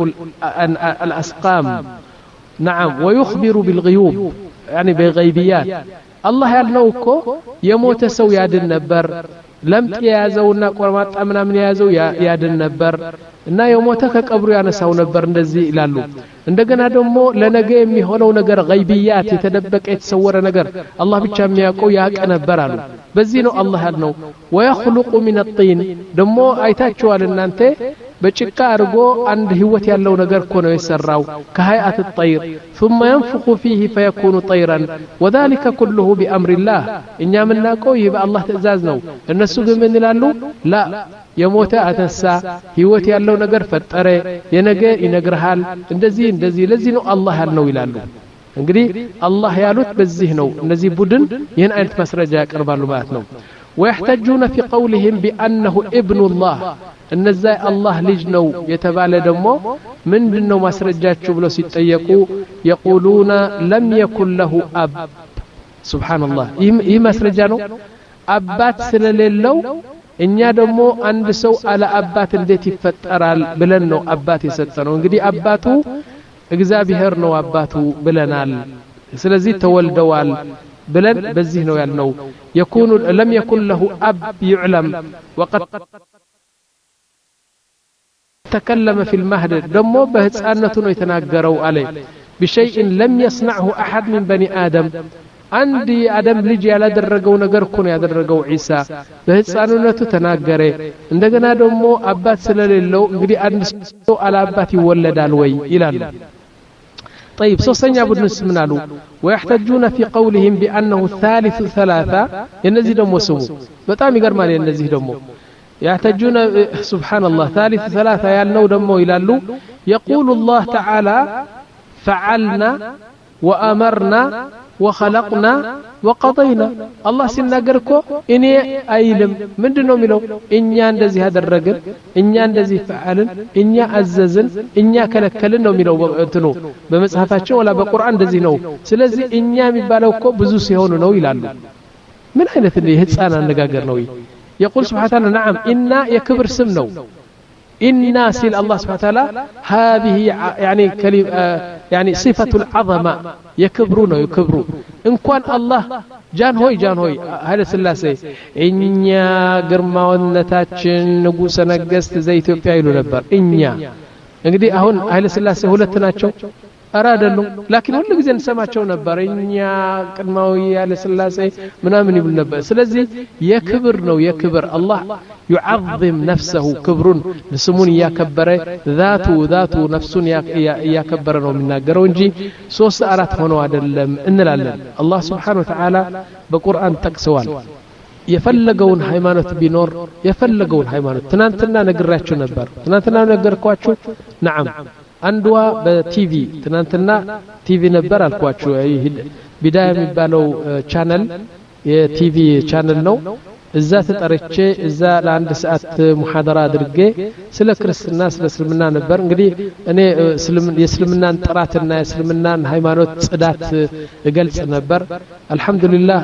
S1: الأسقام نعم ويخبر بالغيوب يعني بغيبيات الله ያልነው እኮ የሞተ ሰው ያድን ነበር ለምጥ ያዘውና ቆርማጣ ምናምን ያዘው ያድን ነበር እና የሞተ ከቀብሩ ያነሳው ነበር እንደዚህ ይላሉ እንደገና ደግሞ ለነገ የሚሆነው ነገር غيبيات የተደበቀ የተሰወረ ነገር አላህ ብቻ የሚያውቀው ያቀ ነበር አሉ በዚህ ነው አላህ ያልነው ويخلق من الطين ደግሞ አይታችኋል እናንተ በጭቃ አርጎ አንድ ህይወት ያለው ነገር እኮ ነው የሰራው ከሃይአት الطير ثم ينفخ فيه فيكون طيرا وذلك كله بأمر الله እኛ ምናቀው ይህ በአላህ ትእዛዝ ነው እነሱ ግን ምን ይላሉ لا የሞተ አተሳ ህይወት ያለው ነገር ፈጠረ የነገ ይነግርሃል እንደዚህ እንደዚህ ለዚህ ነው አላህ ያልነው ይላሉ እንግዲህ አላህ ያሉት በዚህ ነው እነዚህ ቡድን ይህን አይነት ማስረጃ ያቀርባሉ ማለት ነው ويحتجون في قولهم بأنه ابن الله እነዛ አላህ ልጅ ነው የተባለ ደግሞ ምንድነው ማስረጃቸው ብለው ሲጠየቁ يقولون لم يكن له اب سبحان الله ይህ ማስረጃ ነው አባት ስለሌለው እኛ ደግሞ አንድ ሰው አለ አባት እንዴት ይፈጠራል ብለን ነው አባት የሰጠነው እንግዲህ አባቱ እግዚአብሔር ነው አባቱ ብለናል ስለዚህ ተወልደዋል ብለን በዚህ ነው ያልነው يكون لم يكن له اب يعلم وقد تكلم في المهد دمو بهصانته ነው የተናገረው عليه بشيء لم يصنعه احد من بني ادم عندي ادم ልጅ ያላደረገው ነገር እኮ ነው ያደረገው ዒሳ በህፃንነቱ ተናገረ እንደገና ደግሞ አባት ስለሌለው እንግዲህ አንድ ሰው አለ አባት ይወለዳል ወይ ይላሉ طيب ሶስተኛ ቡድንስ ምን አሉ ويحتجون في قولهم بانه ثالث ثلاثه እነዚህ ደግሞ ስሙ በጣም ይገርማል እነዚህ ደግሞ يحتجون سبحان الله ثالث ثلاثة يالنو دمو يلالو يقول الله تعالى فعلنا وأمرنا وخلقنا وقضينا الله سنناغركو اني ايلم مندنو ميلو انيا اندزي هذا الرجل انيا اندزي فعلن انيا عززن انيا كلكلن نو ميلو انتنو بمصحفاچو ولا بقران اندزي نو ስለዚህ እኛ የሚባለው እኮ ብዙ ሲሆኑ ነው ይላሉ ምን አይነት ነው ህፃን አነጋገር ነው يقول سبحانه وتعالى نعم إنا يكبر سمنو إنا سيل الله سبحانه وتعالى هذه يعني كلمة يعني صفة العظمة يكبرون يكبرون إن كان الله جان هوي جان هوي هذا سلاسي إنيا قرما ونتاتشن نقوس نقست زي إثيوبيا يلو نبر إنيا እንግዲህ አሁን ኃይለ ሥላሴ ሁለት ናቸው አራደሉም لكن ሁሉ ጊዜ እንሰማቸው ነበር እኛ ቅድማው ኃይለ ሥላሴ ምናምን ይብል ነበር ስለዚህ የክብር ነው የክብር አላህ يعظم نفسه كبرون ስሙን ያከበረ ذاته ذاته نفسን ያከበረ ነው የሚናገረው እንጂ ሶስት አራት ሆኖ አይደለም እንላለን አላህ Subhanahu Wa Ta'ala በቁርአን ጠቅሰዋል የፈለገውን ሃይማኖት ቢኖር የፈለገውን ሃይማኖት ትናንትና ነግራችሁ ነበር ትናንትና ነገርኳችሁ نعم አንዷ በቲቪ ትናንትና ቲቪ ነበር አልኳችሁ ቢዳያ የሚባለው ቻናል የቲቪ ቻናል ነው እዛ ተጠርቼ እዛ ለአንድ ሰዓት ሙሐደራ አድርጌ ስለ ክርስትና ስለ እስልምና ነበር እንግዲህ እኔ የእስልምናን ጥራትና የእስልምናን ሃይማኖት ጽዳት እገልጽ ነበር አልহামዱሊላህ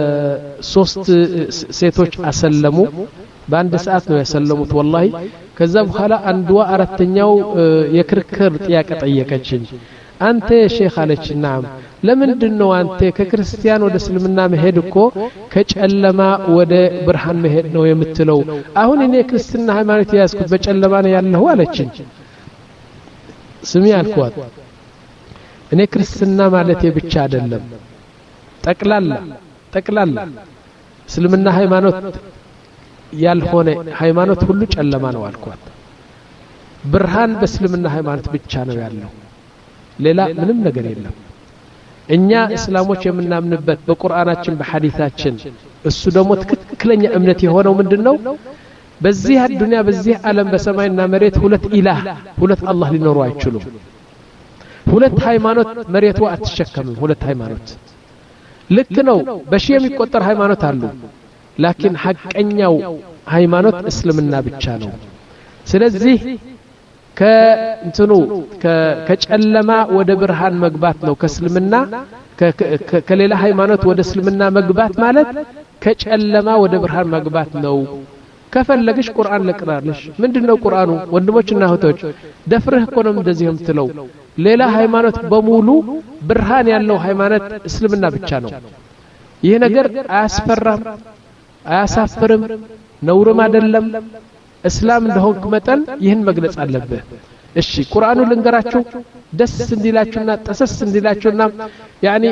S1: ሶስት ሴቶች አሰለሙ በአንድ ሰዓት ነው ያሰለሙት والله ከዛ በኋላ አንዷ አራተኛው የክርክር ጥያቄ ጠየቀችኝ አንተ ሼክ አለች ናም ለምንድነው አንተ ከክርስቲያን ወደ እስልምና መሄድ እኮ ከጨለማ ወደ ብርሃን መሄድ ነው የምትለው አሁን እኔ ክርስትና ሃይማኖት ያስኩት በጨለማ ነው ያለው አለችኝ ስሚ አልኳት እኔ ክርስትና ማለት ብቻ አይደለም ጠቅላላ ጠቅላላ እስልምና ሃይማኖት ያልሆነ ሃይማኖት ሁሉ ጨለማ ነው አልኳት ብርሃን በእስልምና ሃይማኖት ብቻ ነው ያለው ሌላ ምንም ነገር የለም እኛ እስላሞች የምናምንበት በቁርአናችን በሐዲታችን እሱ ደግሞ ትክክለኛ እምነት የሆነው ምንድነው በዚህ ዱንያ በዚህ ዓለም በሰማይና መሬት ሁለት ኢላህ ሁለት አላህ ሊኖሩ አይችሉም ሁለት ሃይማኖት መሬቱ አትሸከምም ሁለት ሃይማኖት ልክ ነው በሺ የሚቆጠር ሃይማኖት አሉ ላኪን ሐቀኛው ሃይማኖት እስልምና ብቻ ነው ስለዚህ ከእንትኑ ከጨለማ ወደ ብርሃን መግባት ነው ከእስልምና ከሌላ ሃይማኖት ወደ እስልምና መግባት ማለት ከጨለማ ወደ ብርሃን መግባት ነው ከፈለግሽ ቁርአን ለቅራልሽ ምንድነው ቁርአኑ ወንድሞችና እህቶች ደፍረህ እኮ ነው እንደዚህ የምትለው ሌላ ሃይማኖት በሙሉ ብርሃን ያለው ሃይማኖት እስልምና ብቻ ነው ይሄ ነገር አያስፈራም አያሳፍርም ነውርም አይደለም እስላም እንደሆንክ መጠን ይህን መግለጽ አለብህ እሺ ቁርአኑ ልንገራችሁ ደስ እንዲላችሁና ተሰስ እንዲላችሁና ያኒ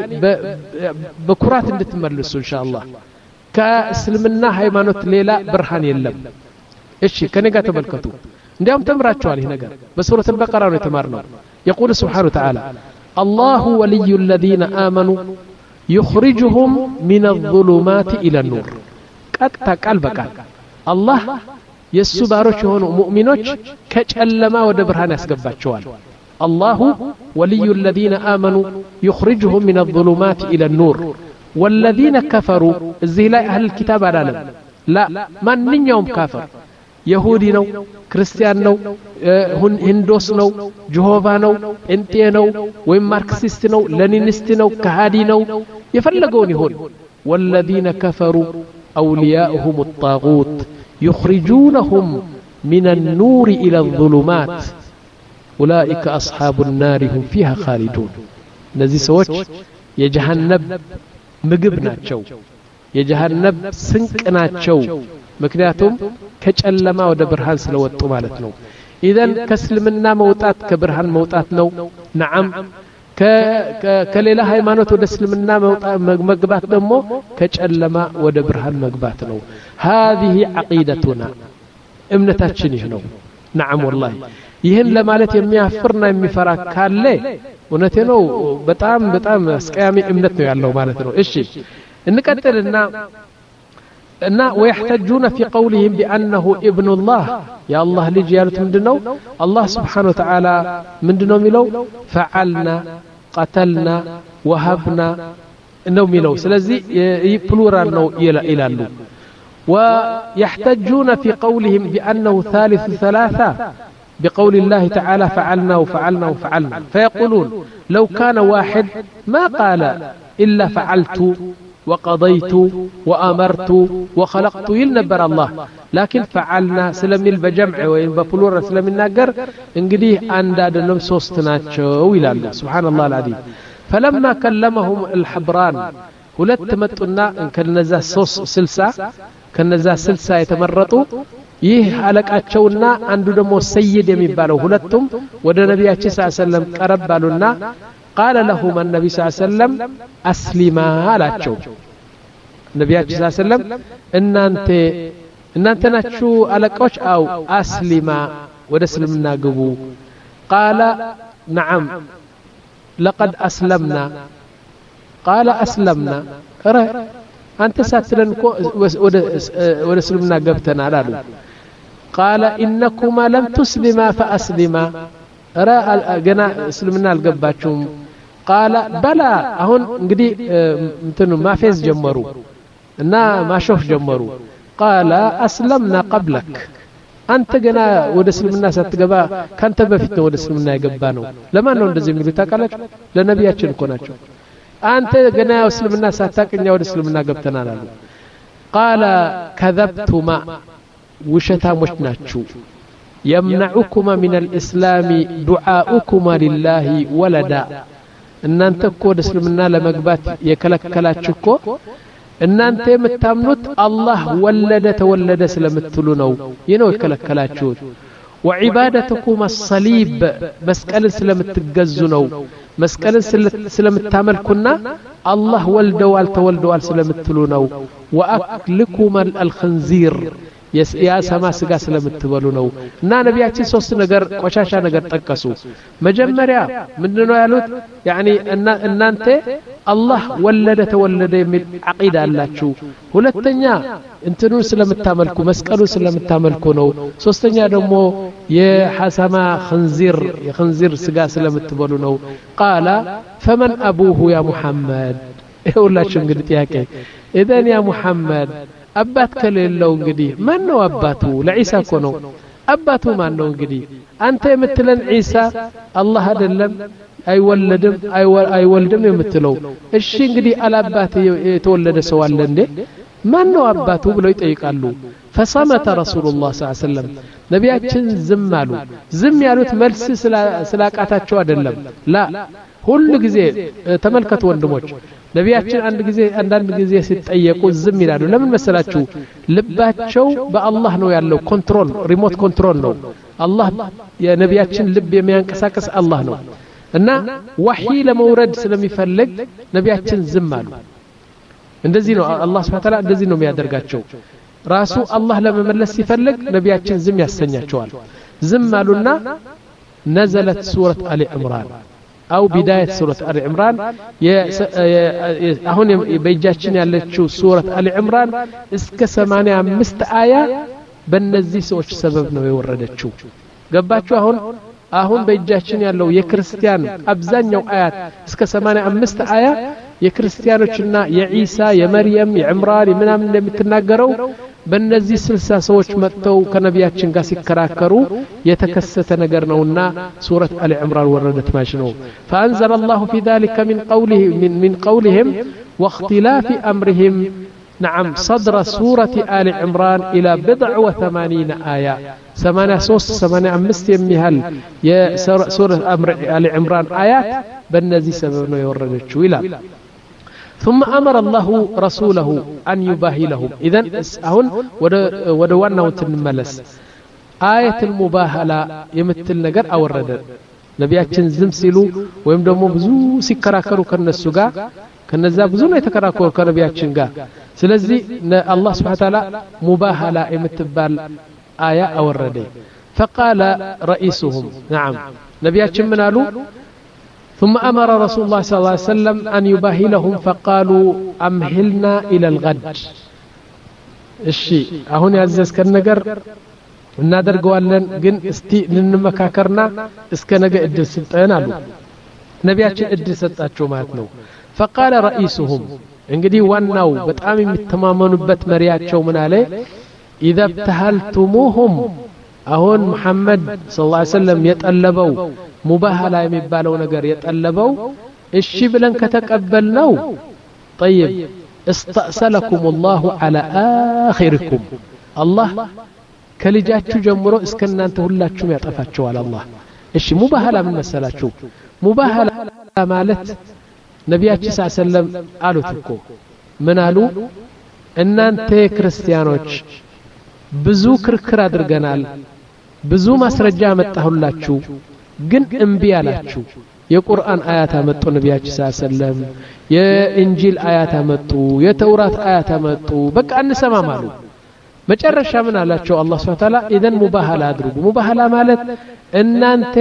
S1: በኩራት እንድትመልሱ ኢንሻአላህ ከእስልምና ሃይማኖት ሌላ ብርሃን የለም እሺ ከኔ ጋር ተመልከቱ እንዲያውም ተምራችኋል ይሄ ነገር በሱረቱ አልበቀራ ነው የተማርነው يقول سبحانه وتعالى الله ولي الذين آمنوا يخرجهم من الظلمات إلى النور ቀጥታ ቃል በቃል አላህ የሱ ባሮች የሆኑ ሙእሚኖች ከጨለማ ወደ ብርሃን ያስገባቸዋል الله ولي الذين آمنوا يخرجهم من الظلمات إلى النور والذين كفروا እዚህ ላይ አህል ኪታብ አላለም لا ማንኛውም ካፍር يهودي ነው ክርስቲያን ነው ሂንዶስ ነው ጆሆቫ ነው ጴንጤ ነው ወይም ማርክሲስት ነው ሌኒኒስት ነው ከሃዲ ነው የፈለገውን ይሁን والذين كفروا أولياؤهم الطاغوت يخرجونهم من النور إلى الظلمات أولئك أصحاب النار هم فيها خالدون نزي سوچ يجهنم ምግብ ናቸው የጀሃነም ስንቅ ናቸው ምክንያቱም ከጨለማ ወደ ብርሃን ስለወጡ ማለት ነው ኢዘን ከእስልምና መውጣት ከብርሃን መውጣት ነው ነዓም ከሌላ ሃይማኖት ወደ እስልምና መግባት ደግሞ ከጨለማ ወደ ብርሃን መግባት ነው هذه عقيدتنا እምነታችን ይህ ነው ነዓም والله ይህን ለማለት የሚያፍርና የሚፈራ ካለ እውነቴ ነው በጣም በጣም አስቀያሚ እምነት ነው ያለው ማለት ነው እሺ እንቀጥልና እና ويحتجون في قولهم بأنه ابن الله يا الله ልጅ ያሉት ምንድነው አላህ Subhanahu Wa Ta'ala ምንድነው የሚለው فعلنا قتلنا وهبنا ነው የሚለው ስለዚህ ፕሉራል ነው ይላሉ ويحتجون في قولهم بأنه ثالث ثلاثة بقول الله تعالى فعلنا وفعلنا وفعلنا فيقولون لو كان واحد ما قال إلا فعلت وقضيت وأمرت وخلقت يلنبر الله لكن فعلنا سلم البجمع وإن بفلور سلم الناقر انقديه أنداد نمسوستناتشو إلى الله سبحان الله العظيم فلما كلمهم الحبران ሁለት መጡና ከነዛ ሶስት ስልሳ ከነዛ ስልሳ የተመረጡ ይህ አለቃቸውና አንዱ ደግሞ ሰይድ የሚባለው ሁለቱም ወደ ነብያችን ሰለላሁ ዐለይሂ ወሰለም ቀረባሉና قال لهم النبي صلى الله عليه وسلم اسلما አላቸው ነብያችን ሰለላሁ ዐለይሂ ወሰለም እናንተ እናንተ ናችሁ አለቃዎች አው አስሊማ ወደ እስልምና ግቡ قال نعم لقد اسلمنا قال اسلمنا ره انت ساتلن كو ወደ እስልምና ገብተናል አሉ قال انكما لم تسلما فاسلما ره ገና እስልምና አልገባችሁም قال بلى አሁን እንግዲህ እንትኑ ማፌዝ ጀመሩ እና ማሾፍ ጀመሩ قال اسلمنا قبلك አንተ ገና ወደ እስልምና ሳትገባ ካንተ በፊት ነው ወደ እስልምና የገባ ነው ለማን ነው እንደዚህ የሚሉት ታውቃላችሁ ለነብያችን እኮ ናቸው አንተ ገና እስልምና ሳታቀኛ ወደ እስልምና ገብተናል አሉ قال كذبتما وشتامش ናችሁ يمنعكما من الاسلام دعاؤكما لله ولدا እናንተ እኮ ወደ እስልምና ለመግባት የከለከላችሁ እኮ እናንተ የምታምኑት አላህ ወለደ ተወለደ ስለምትሉ ነው ይነው የከለከላችሁት وعبادتكم الصليب مسكل ስለምትገዙ ነው መስቀል ስለምታመልኩና አላህ ወልደዋል ተወልደዋል ስለምትሉ ነው واكلكم الخنزير ያ ሰማ ስጋ ስለምትበሉ ነው እና ነቢያችን ሶስት ነገር ቆሻሻ ነገር ጠቀሱ መጀመሪያ ምንድነው ያሉት ያኒ እናንተ አላህ ወለደ ተወለደ የሚል አቂዳ አላችሁ ሁለተኛ እንትኑን ስለምታመልኩ መስቀሉን ስለምታመልኩ ነው ሶስተኛ ደግሞ የሐሰማ خنزير የخنزير ስጋ ስለምትበሉ ነው قال فمن ابوه يا محمد ይኸውላችሁ እንግዲህ ጥያቄ اذن يا محمد አባት ከሌለው እንግዲህ ማን ነው አባቱ ለኢሳ እኮ ነው አባቱ ማን ነው እንግዲህ አንተ የምትለን ኢሳ አላህ አይደለም አይወለድም አይወልድም የምትለው እሺ እንግዲህ አላባት የተወለደ ሰው አለ እንዴ ማን ነው አባቱ ብለው ይጠይቃሉ فصمت رسول الله صلى الله عليه وسلم ነቢያችን ዝም አሉ ዝም ያሉት መልስ ስላቃታቸው አይደለም ላ ሁሉ ጊዜ ተመልከቱ ወንድሞች ነቢያችን አንድ ጊዜ አንዳንድ ጊዜ ሲጠየቁ ዝም ይላሉ ለምን መሰላችሁ ልባቸው በአላህ ነው ያለው ኮንትሮል ሪሞት ኮንትሮል ነው አላህ የነቢያችን ልብ የሚያንቀሳቅስ አላህ ነው እና ወህይ ለመውረድ ስለሚፈልግ ነቢያችን ዝም አሉ እንደዚህ ነው አላህ Subhanahu Wa Ta'ala እንደዚህ ነው የሚያደርጋቸው ራሱ አላህ ለመመለስ ሲፈልግ ነቢያችን ዝም ያሰኛቸዋል ዝም አሉና نزلت سورة آل عمران أو بداية سورة آل عمران هون بيجاتشين ያለችው سورة آل عمران እስከ ثمانية وخمسين آية በእነዚህ ሰዎች ሰበብ ነው የወረደችው ገባችሁ አሁን አሁን በእጃችን ያለው የክርስቲያን አብዛኛው አያት እስከ ثمانية وخمسين አያ የክርስቲያኖችና የኢሳ የመርየም የዕምራን ምናምን እንደምትናገረው በእነዚህ ስልሳ ሰዎች መጥተው ከነቢያችን ጋር ሲከራከሩ የተከሰተ ነገር ነውና ሱረት አሊ ዕምራን ወረደት ማለት ነው فانزل الله في ذلك من قوله من من قولهم واختلاف امرهم نعم صدر سورة آل عمران إلى بضع وثمانين آية ثمانية وثلاثين ثمانية وخمسين يمهل يا سورة آل عمران آيات بالنزي سببنا يوردت شويلا ثم أمر الله رسوله أن يباهي لهم إذن هون ودوانا وتنملس آية المباهلة يمثل نجر أو الردد نبياتشن زمسلو ويمدمو بزو سكراكرو كالنسوغا كالنزا بزونا يتكراكرو كالنبياتشن غا سلزي الله سبحانه وتعالى مباهلة يمتبال آية أو الردد فقال رئيسهم نعم نبياتشن منالو ثم أمر رسول الله صلى الله عليه وسلم أن يباهي لهم فقالوا أمهلنا إلى الغد الشيء هون يعزز كالنقر النادر قوالن قن استي ننمكاكرنا اسكنق ادل ستين له نبياتش ادل ستاتشو ماتنو فقال رئيسهم انقدي وانو بتعامي متمامن بت مرياتشو من عليه إذا ابتهلتموهم أهون محمد صلى الله عليه وسلم يتقلبوا مباهلة يمبالو نقر يتقلبوا الشي بلن كتقبلنو طيب استأصلكم الله على آخركم الله كلجاتشو جمرو اسكننا انتهو اللاتشو يطفاتشو على الله الشي مباهلة من مسالاتشو مباهلة مالت نبياتي صلى الله عليه وسلم قالوا تكو من قالوا ان انت كريستيانوش بزو كركر ادرغنال بزو ማስረጃ መጣሁላችሁ ግን እምቢ አላችሁ የቁርአን አያት አመጡ ነብያችን ሰለላሁ ዐለይሂ ወሰለም የኢንጂል አያት አመጡ የተውራት አያት አመጡ በቃ እንሰማማሉ መጨረሻ ምን አላቸው አላህ Subhanahu Wa Ta'ala ኢዘን ሙባሃላ አድርጉ ሙባሃላ ማለት እናንተ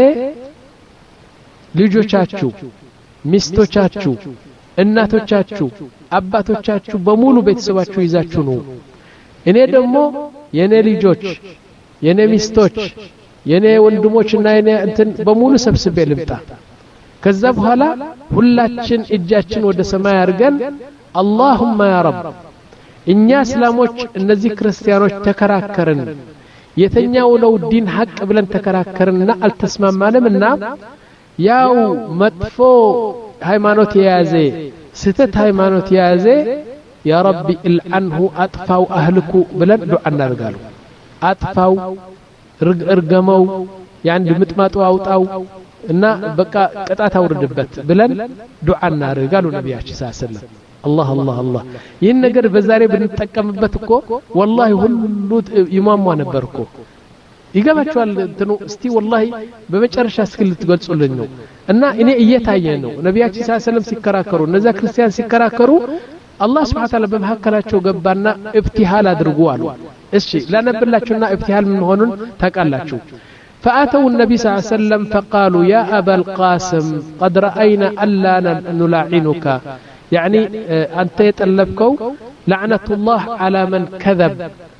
S1: ልጆቻችሁ ሚስቶቻችሁ እናቶቻችሁ አባቶቻችሁ በሙሉ ቤተሰባችሁ ይዛችሁ ነው እኔ ደግሞ የኔ ልጆች የኔ ሚስቶች የኔ ወንድሞችና የኔ እንትን በሙሉ ሰብስቤ ልምጣ ከዛ በኋላ ሁላችን እጃችን ወደ ሰማይ አርገን اللهم يا رب እኛ እስላሞች እነዚህ ክርስቲያኖች ተከራከርን የተኛው ነው ዲን ሐቅ ብለን ተከራከርንና አልተስማማንምና ያው መጥፎ ሃይማኖት የያዘ ስተት ሃይማኖት የያዘ يا ربي العنه أطفاو أهلكو بلن دعا نرقالو أطفاو ارقمو يعني متماتو أوطاو إنا بقى قطعتاو ردبت بلن دعا نرقالو نبي صلى الله عليه وسلم الله الله الله ين نقر بزاري بنتقمبتكو والله هلو إمام ونبركو ይገባችኋል እንትኑ እስቲ والله በመጨረሻ እስኪ ልትገልጹልኝ ነው እና እኔ እየታየኝ ነው ነብያችን ሰለላሁ ዐለይሂ ወሰለም ሲከራከሩ እነዛ ክርስቲያን ሲከራከሩ الله سبحانه وتعالى بمحكلاቸው ገባና ابتهال አድርጉ አሉ እሺ ላነብላችሁና ኢብቲሃል ምን ሆኑን ታቃላችሁ فأتوا النبي صلى الله عليه وسلم فقالوا يا أبا القاسم قد رأينا ألا نلاعنك يعني أنت يتألبكو لعنة الله على من كذب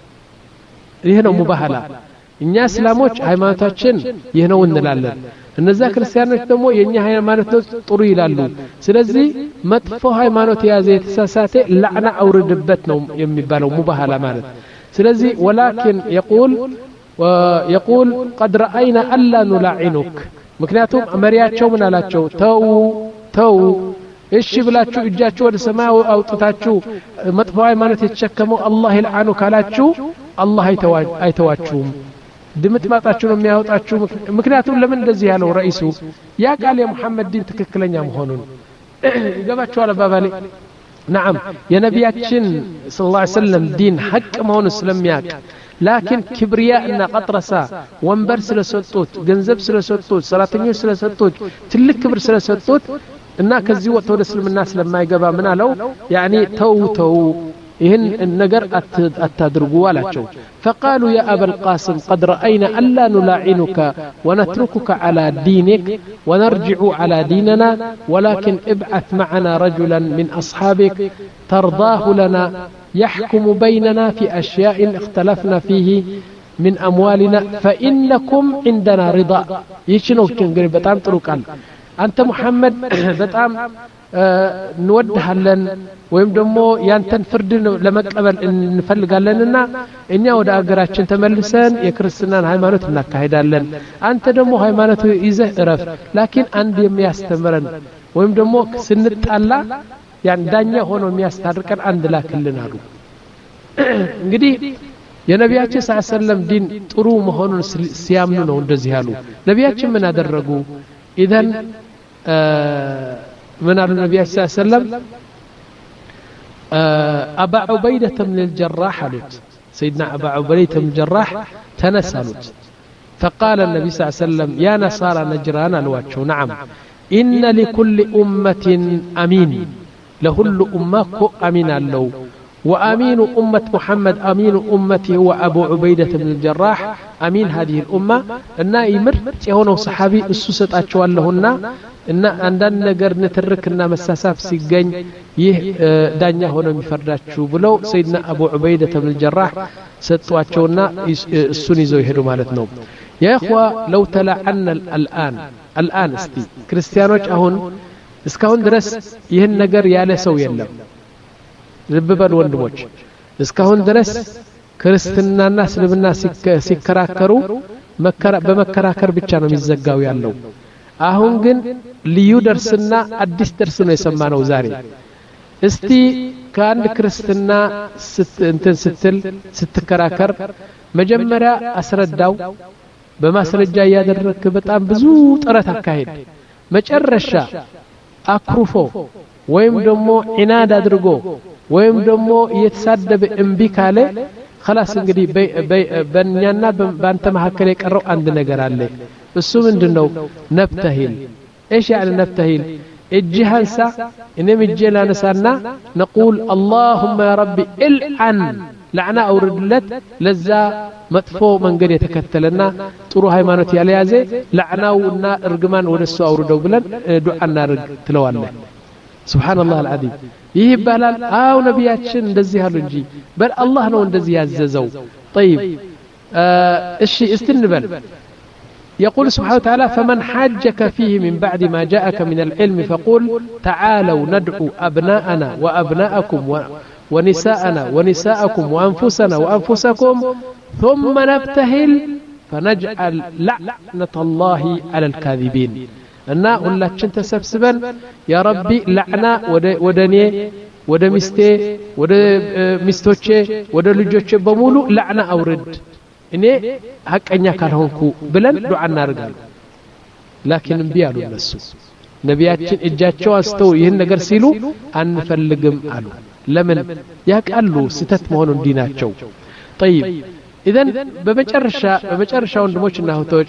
S1: هنا مباهلة እኛ እስላሞች ሃይማኖታችን ይህ ነው እንላለን እነዛ ክርስቲያኖች ደግሞ የኛ ሃይማኖት ጥሩ ይላሉ ስለዚህ መጥፎ ሃይማኖት ያዘ የተሳሳተ ለዕና አውርድበት ነው የሚባለው ሙባሃላ ማለት ስለዚህ ولكن يقول ويقول قد رأينا ألا نلاعنك ምክንያቱም አመሪያቸው ምን አላቸው ተው ተው እሺ ብላችሁ እጃችሁ ወደ ሰማይ አውጥታችሁ መጥፎ ሃይማኖት የተሸከመው አላህ ይልዓኑ ካላችሁ አላህ አይተዋችሁም ድምጥ ማጣችሁ ነው የሚያወጣችሁ ምክንያቱም ለምን እንደዚህ ያለው ረኢሱ ያ ቃል የሙሐመድ ዲን ትክክለኛ መሆኑን ይገባችኋል አባባሌ نعم يا نبياتችን ሰለላሁ ዐለይሂ ወሰለም ዲን ሐቅ መሆኑን ስለሚያቅ لكن كبرياءنا قطرسا ወንበር ስለሰጡት ገንዘብ ስለሰጡት ሰራተኞች ስለሰጡት ትልቅ ክብር ስለሰጡት እና ከዚህ ወጥቶ ወደ እስልምና ስለማይገባ ምን አለው يعني ተው ተው ይህን ነገር አታድርጉ አላቸው فقالوا يا أبا القاسم قد رأينا ألا نلاعنك ونتركك على دينك ونرجع على ديننا ولكن ابعث معنا رجلا من أصحابك ترضاه لنا يحكم بيننا في أشياء اختلفنا فيه من أموالنا فإنكم عندنا رضا يشنو كنغري بتام تروكال أنت محمد بتام እንወድሃለን ወይም ደግሞ ያንተን ፍርድ ለመቀበል እንፈልጋለንና እኛ ወደ አገራችን ተመልሰን የክርስትናን ሃይማኖት እናካሄዳለን አንተ ደግሞ ሃይማኖት ይዘህ እረፍ ላኪን አንድ የሚያስተምረን ወይም ደግሞ ስንጣላ ያን ዳኛ ሆኖ የሚያስታርቀን አንድ ላክልን አሉ እንግዲህ የነቢያችን ሰለላሁ ዐለይሂ ወሰለም ዲን ጥሩ መሆኑን ሲያምኑ ነው እንደዚህ ያሉ ነቢያችን ምን አደረጉ ኢዘን من النبي صلى الله عليه وسلم أبا عبيدة من الجراح لت سيدنا أبا عبيدة من الجراح تنسلت فقال النبي صلى الله عليه وسلم يا نصارى نجران الواتشو نعم إن لكل أمة أمين لكل أمة أمين اللو وأمين أمة محمد أمين أمتي هو أبو عبيدة بن الجراح أمين هذه الأمة أن يمر هنا صحابي السوسة أتشوال لهن أن عندنا نجر نتركنا مساسات سجن يه دنيا هنا مفردات شو بلو سيدنا أبو عبيدة بن الجراح ستواتشونا السني زوي هدو مالتنا يا إخوة لو تلعنا الآن الآن استي كريستيانوش أهون اسكهون درس يهن نجر ياله سوي يلا ልብበል ወንድሞች እስካሁን ድረስ ክርስትናና እስልምና ሲከራከሩ በመከራከር ብቻ ነው የሚዘጋው ያለው አሁን ግን ልዩ ደርስና አዲስ ደርስ ነው የሰማነው ዛሬ እስቲ ከአንድ ክርስትና እንትን ስትል ስትከራከር መጀመሪያ አስረዳው በማስረጃ ያደረክ በጣም ብዙ ጥረት አካሄድ መጨረሻ አክሩፎ ወይም ደግሞ ዒናድ አድርጎ ወይም ደግሞ የተሳደበ እምቢ ካለ خلاص እንግዲህ በእኛና በአንተ መካከለ የቀረው አንድ ነገር አለ እሱ ምንድነው ነብተሂል ايش يعني نبتهل اجهنسا انم اجلانسانا نقول اللهم يا ربي العن لعنه اوردلت لذا مطفو منجد يتكتلنا ጥሩ ሃይማኖት ያለያዘ لعناውና እርግማን ወደሱ አውርደው ብለን ዱዓ እናርግ ትለዋለህ سبحان الله العظيم يهبالال او نبياتشن እንደዚህ ያሉ እንጂ በል አላህ ነው እንደዚህ ያዘዘው طيب እሺ استنبل يقول سبحانه وتعالى فمن حاجك فيه من بعد ما جاءك من العلم فقل تعالوا ندعو أبناءنا وأبناءكم ونساءنا ونساءكم وأنفسنا وأنفسكم ثم نبتهل فنجعل لعنة الله على الكاذبين أن أولا كنت سبسبا يا ربي لعنة ودني ودا مستي ودا مستوچه ودا لجوچه بمولو لعنة أورد እኔ ሐቀኛ ካልሆንኩ ብለን ዱዓ እናርጋለን ላኪን እንቢ አሉ እነሱ ነቢያችን እጃቸው አስተው ይህን ነገር ሲሉ አንፈልግም አሉ ለምን ያቃሉ ስተት መሆኑን ዲናቸው طيب اذا በመጨረሻ በመጨረሻ ወንድሞችና እህቶች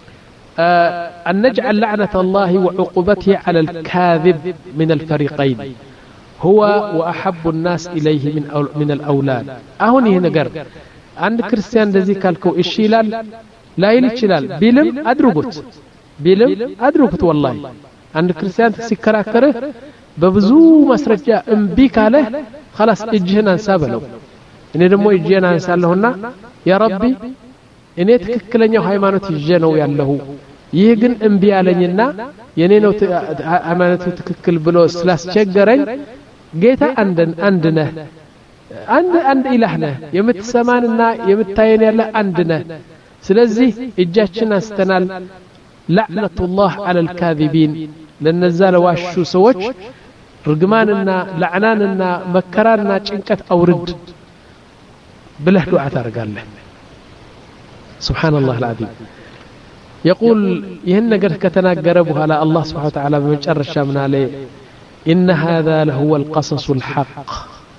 S1: ان نجعل لعنه الله وعقوبته على الكاذب من الفريقين هو واحب الناس اليه من من الاولاد አሁን ይሄ ነገር አንድ ክርስቲያን እንደዚህ ካልከው እሺ ይላል ላይል ይችላል ቢልም አድርጉት ቢልም አድርጉት ወላሂ አንድ ክርስቲያን ሲከራከርህ በብዙ ማስረጃ እምቢ ካለ خلاص እጅህን አንሳ በለው እኔ ደግሞ እጄን አንሳለሁና ያ ረቢ እኔ ትክክለኛው ሃይማኖት ይዤ ነው ያለሁ ይህ ግን እምቢ ያለኝና የኔ ነው ሃይማኖቱ ትክክል ብሎ ስላስቸገረኝ ጌታ አንድን አንድ ነህ አንድ አንድ ኢላህ ነህ የምትሰማንና የምታየን ያለ አንድ ነህ ስለዚህ እጃችን አስተናል ለዕነቱላህ ዐለል ካዚቢን ለነዛ ለዋሹ ሰዎች ርግማንና ለዕናንና መከራና ጭንቀት አውርድ ብለህ ዱዓ ታደርጋለህ ሱብሃንአላህ العظيم يقول ይህን ነገር ከተናገረ በኋላ አላህ Subhanahu Wa Ta'ala በመጨረሻ ምን አለ إن هذا لهو القصص الحق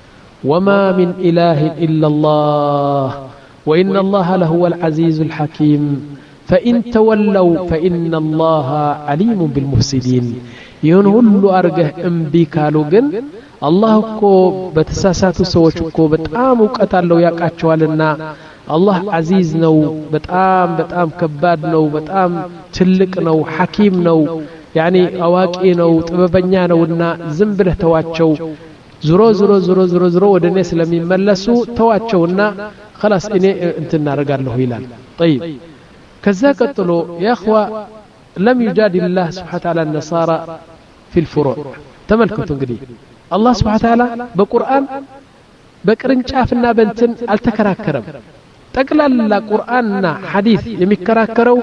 S1: وما من إله إلا الله وإن الله لهو العزيز الحكيم فإن تولوا فإن الله عليم بالمفسدين ይሁን ሁሉ አርገህ እምቢ ካሉ ግን አላህ እኮ በተሳሳቱ ሰዎች እኮ በጣም ዕውቀት አለው ያቃቸዋልና አላህ አዚዝ ነው በጣም በጣም ከባድ ነው በጣም ትልቅ ነው ሐኪም ነው ያኒ አዋቂ ነው ጥበበኛ ነውና ዝም ብለህ ተዋቸው ዙሮ ዙሮ ዙሮ ዙሮ ዙሮ ወደኔ ስለሚመለሱ ተዋቸውና خلاص እኔ እንትን እናደርጋለሁ ይላል طيب ከዛ ቀጥሎ يا اخوا لم يجادل الله سبحانه وتعالى النصارى في الفروع ተመልከቱ እንግዲህ الله سبحانه وتعالى በቁርአን በቅርንጫፍና በእንትን አልተከራከረም ጠቅላላ ቁርአንና ሐዲስ የሚከራከረው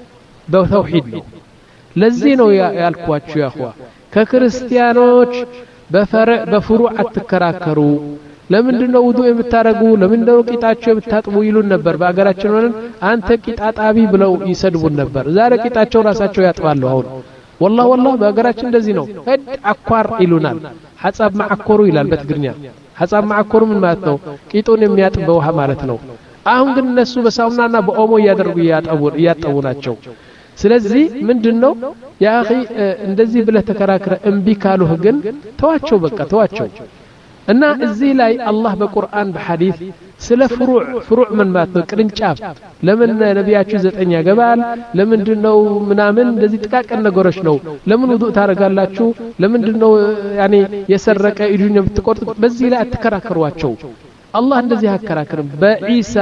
S1: በተውሂድ ነው ለዚህ ነው ያልኳችሁ يا اخوا ከክርስቲያኖች በፈረዕ በፍሩዕ አትከራከሩ ለምንድነው ውዱእ የምታረጉ ለምንድነው ቂጣቸው የምታጥቡ ይሉን ነበር በአገራችን ሆነን አንተ ቂጣጣቢ ብለው ይሰድቡን ነበር ዛሬ ቂጣቸው ራሳቸው ያጥባሉ አሁን والله والله በአገራችን እንደዚህ ነው ሄድ አኳር ይሉናል ሐሳብ ማዕኮሩ ይላል በትግርኛ ሐሳብ ማዕኮሩ ምን ማለት ነው ቂጡን የሚያጥበው ውሃ ማለት ነው አሁን ግን እነሱ በሳሙናና በኦሞ ያደርጉ ያጣቡ ያጣቡ ናቸው ስለዚህ ምንድነው ያ አኺ እንደዚህ ብለ ተከራከረ እምቢ ካሉህ ግን ተዋቸው በቃ ተዋቸው እና እዚህ ላይ አላህ በቁርአን በሐዲስ ስለ ፍሩዕ ፍሩዕ ምን ማለት ነው ቅርንጫፍ ለምን ነብያችሁ ዘጠኝ ያገባል ለምንድነው ምናምን እንደዚህ ጥቃቅን ነገሮች ነው ለምን ውዱእ ታረጋላችሁ ለምንድነው ያኒ የሰረቀ እጁን ብትቆርጥ በዚህ ላይ አትከራከሯቸው አላህ እንደዚህ አከራከረም በኢሳ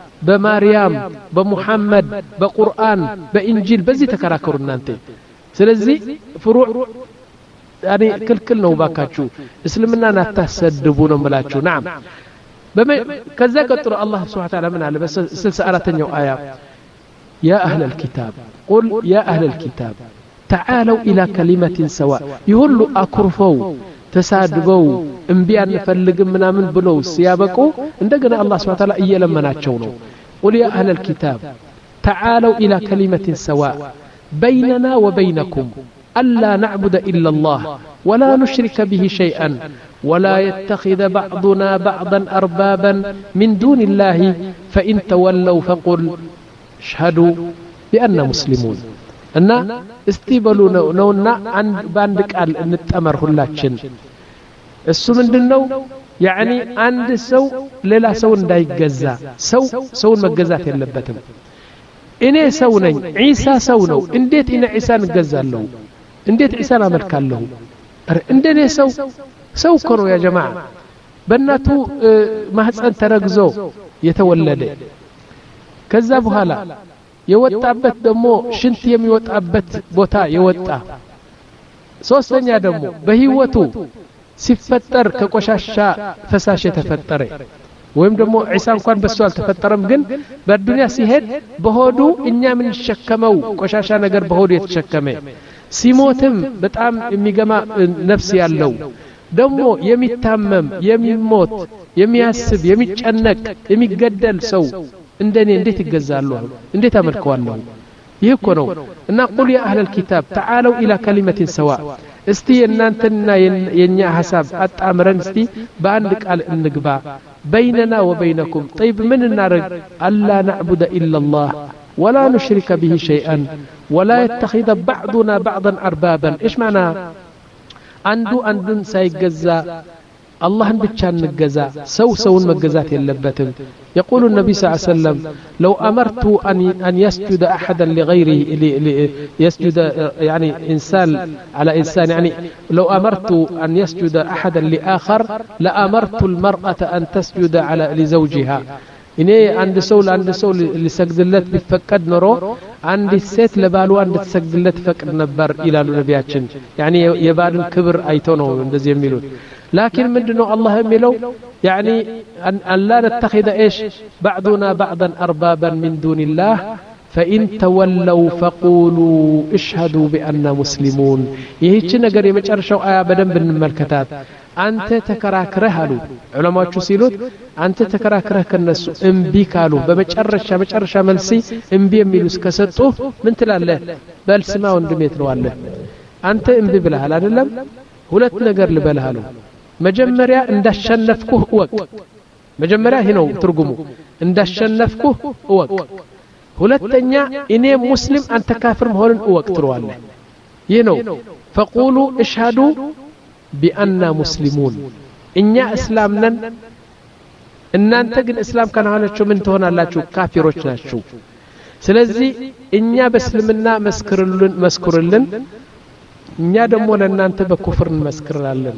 S1: በማርያም በሙሐመድ በቁርአን በኢንጂል በዚህ ተከራከሩ እናንተ ስለዚህ ፍሩዕ يعني كل كل نو باكاتشو اسلمنا نتسدبو ነው ملاچو نعم كذا قطر الله سبحانه وتعالى من على بس سلسلتኛው آية يا أهل الكتاب قل يا أهل الكتاب تعالوا إلى كلمة سواء يقول أكرفوا تسادبوا انبياء نفلق منا من بلو سيابكو عندنا الله سبحانه وتعالى يلمناچو ነው قل يا أهل الكتاب تعالوا إلى كلمة سواء بيننا وبينكم ألا نعبد إلا الله ولا نشرك به شيئا ولا يتخذ بعضنا بعضا أربابا من دون الله فإن تولوا فقل اشهدوا بأن مسلمون أن استيبلوا نونا عن باندك قال نتأمر هلاتشن السو من دنو يعني عند سو للا سو እንዳይ ገዛ ሰው ሰውን መገዛት የለበትም እኔ ሰው ነኝ ዒሳ ሰው ነው እንዴት እኔ ዒሳን ገዛለሁ እንዴት ዒሳን አመልካለሁ እንደኔ ሰው ሰው እኮ ነው ያ ጀማዓ በእናቱ ማህፀን ተረግዞ የተወለደ ከዛ በኋላ የወጣበት ደግሞ ሽንት የሚወጣበት ቦታ የወጣ ሶስተኛ ደግሞ በህይወቱ ሲፈጠር ከቆሻሻ ፈሳሽ የተፈጠረ ወይም ደግሞ ዒሳ እንኳን በሱ አልተፈጠረም ግን በዱንያ ሲሄድ በሆዱ እኛ ምን ሸከመው ቆሻሻ ነገር በሆዱ የተሸከመ ሲሞትም በጣም የሚገማ ነፍስ ያለው ደግሞ የሚታመም የሚሞት የሚያስብ የሚጨነቅ የሚገደል ሰው እንደኔ እንዴት ይገዛሉ እንዴት አመልከዋለሁ ይህ እኮ ነው እና ቁል ያ አህለል ኪታብ ተዓለው ኢላ ከሊመቲን ሰዋ እስቲ እናንተና የኛ ሐሳብ አጣምረን እስቲ በአንድ ቃል እንግባ بيننا وبينكم طيب من نرج ألا نعبد إلا الله ولا نشرك به شيئا ولا يتخذ بعضنا بعضا أربابا إيش معنى عنده عندن سيجزا አላህን ብቻ እንገዛ ሰው ሰውን መገዛት የለበትም يقول النبي صلى الله عليه وسلم لو أمرت أن أن يسجد أحدا لغيره يسجد يعني إنسان على إنسان يعني لو أمرت أن يسجد أحدا لآخر لأمرت المرأة أن تسجد على لزوجها እኔ አንድ ሰው ለአንድ ሰው ሊሰግድለት ቢፈቀድ ኖሮ አንድ ሴት ለባሏ እንድትሰግድለት ፈቅድ ነበር ይላሉ ነቢያችን يعني የባልን ክብር አይተው ነው እንደዚህ የሚሉት لكن ምንድነው አላህ የሚለው يعني أن لا نتخذ إيش بعضنا بعضا أربابا من دون الله فإن تولوا فقولوا اشهدوا بأننا مسلمون ይህች ነገር የመጨረሻው አያ በደንብ እንመልከታት አንተ ተከራክረህ አሉ ዑለማዎቹ ሲሉት አንተ ተከራክረህ ከነሱ እምቢ ካሉ በመጨረሻ መጨረሻ መልሲ እምቢ የሚሉስ ከሰጡ ምን ትላለህ በልስማ ወንድሜ ትለዋለህ አንተ እምቢ ብለሃል አይደለም ሁለት ነገር ልበልህ አሉ መጀመሪያ እንዳሸነፍኩህ እወቅ መጀመሪያ ይሄ ነው ትርጉሙ እንዳሸነፍኩህ እወቅ ሁለተኛ እኔ ሙስሊም አንተ ካፍር መሆንን እወቅ ትለዋለህ ይሄ ነው ፈቁሉ እሽሃዱ بأننا مسلمون إننا إسلامنا إن أنت جن إسلام كان هذا شو من تهون الله شو كافروشنا شو سلزي إننا بسلمنا مسكرلن مسكرلن إننا دمونا إن أنت بكفر مسكرلن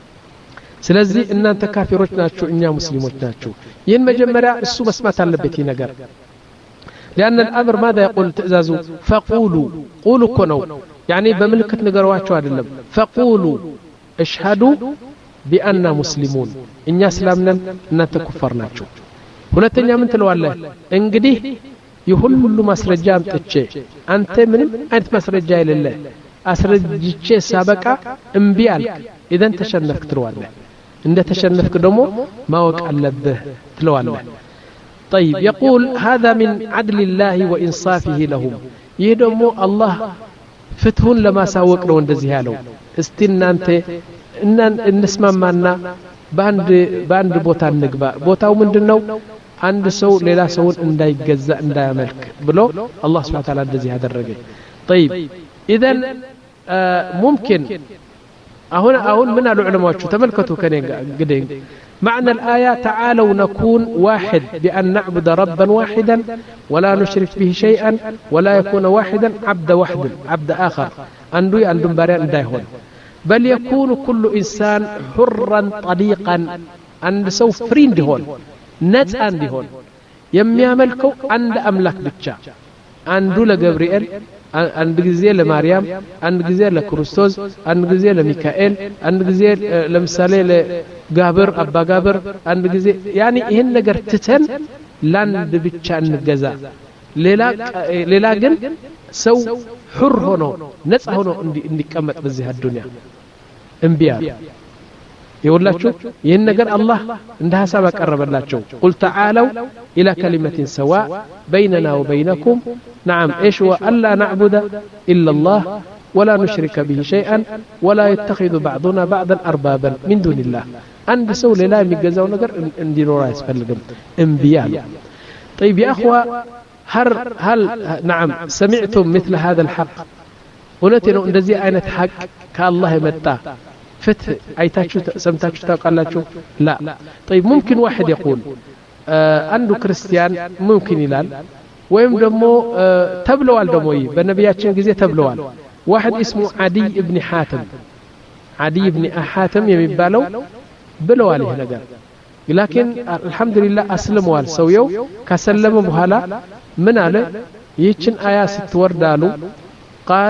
S1: سلزي إن أنت كافروشنا شو إننا مسلموشنا شو ين مجمرة السو مسمى تلبتي نجار لأن الأمر ماذا يقول تأزازوا فقولوا قولوا كنوا يعني بملكة نجارات شو هذا فقولوا اشهدوا بأننا مسلمون إن اسلامنا እናንተ ኩፋር ናችሁ ሁለተኛ ምን ትለዋለህ እንግዲህ ይሁሉ ማስረጃ አምጥቼ አንተ ምንም አይነት ማስረጃ የሌለ አስረጅቼ ሳበቃ እምቢ አልክ ኢደን ተሸነፍክ ትለዋለህ እንደ ተሸነፍክ ደግሞ ማወቅ አለብህ ትለዋለህ طيب يقول هذا من عدل الله وإنصافه لهم ይህ ደግሞ አላህ ፍትሁን ለማሳወቅ ነው እንደዚህ ያለው እስቲ እናንተ እናን እንስማማና ባንድ ባንድ ቦታ እንግባ ቦታው ምንድነው አንድ ሰው ሌላ ሰውን እንዳይገዛ እንዳያመልክ ብሎ አላህ Subhanahu Wa Ta'ala እንደዚህ ያደረገ طيب اذا ممكن አሁን አሁን ምን አሉ ዑለማዎቹ ተመልከቱ ከኔ ግዴ معنى الآية تعالوا نكون واحد بأن نعبد ربا واحدا ولا نشرك به شيئا ولا يكون واحدا عبد واحد عبد آخر أندوي أندم باريان دايهون بل يكون كل إنسان حرا طليقا عند سو فرين دهون نت أن دهون يمياملكو عند أملاك بتشا عنده لجبريل عند جزيل لمريم عند جزيل لكريستوس عند جزيل لميكائيل عند جزيل لمثالي لجابر أبا جابر عند جزيل يعني إهن نجر تتن لاند بتشا الجزاء ليلا ليلا جن سو حر هنا نت هنا عندي عندي كمت بزه الدنيا انبياء يقول لك شو ين نجر الله عندها سبق قرب الله شو قل تعالوا إلى كلمة سواء بيننا وبينكم نعم إيش هو ألا نعبد إلا الله ولا نشرك به شيئا ولا يتخذ بعضنا بعضا أربابا من دون الله عند سول لا يمجزوا نجر عندي نورا يسفلهم انبياء طيب يا أخوة هل هل نعم سمعتم مثل هذا الحق قلت إنه እንደዚህ አይነት ሐቅ ከአላህ የመጣ ፍትህ አይታችሁ ሰምታችሁ ታውቃላችሁ لا طيب ممكن واحد يقول አንዱ ክርስቲያን ممكن ይላል ወይም ደግሞ ተብለዋል ደግሞ በነቢያችን ጊዜ ተብለዋል واحد اسمه عدي ابن حاتم عدي ابن حاتم የሚባለው ብለዋል ይሄ ነገር لكن الحمد لله اسلمዋል ሰውየው ከሰለመ በኋላ ምን አለ ይህችን አያ ስትወርዳሉ قال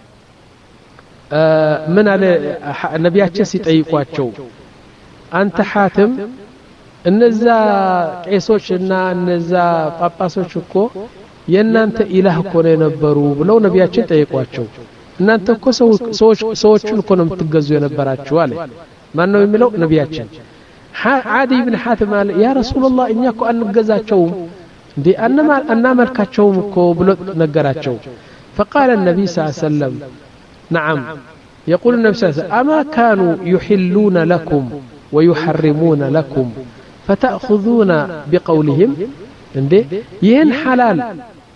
S1: من على ነቢያችን ሲጠይቋቸው አንተ حاتم እነዛ ቄሶችና እነዛ ጳጳሶች እኮ የናንተ ኢላህ እኮ ነው የነበሩ ብለው ነቢያችን ጠይቋቸው እናንተ እኮ ሰዎች ሰዎችን እኮ ነው የምትገዙ የነበራችሁ አለ ማን ነው የሚለው ነቢያችን عادي بن حاتم قال يا رسول الله እኛ እኮ አንገዛቸውም እንዴ አናማ አናመልካቸውም እኮ ብሎ ነገራቸው فقال النبي صلى الله عليه وسلم نعم يقول النبي صلى الله عليه وسلم أما كانوا يحلون لكم ويحرمون لكم فتأخذون بقولهم ين حلال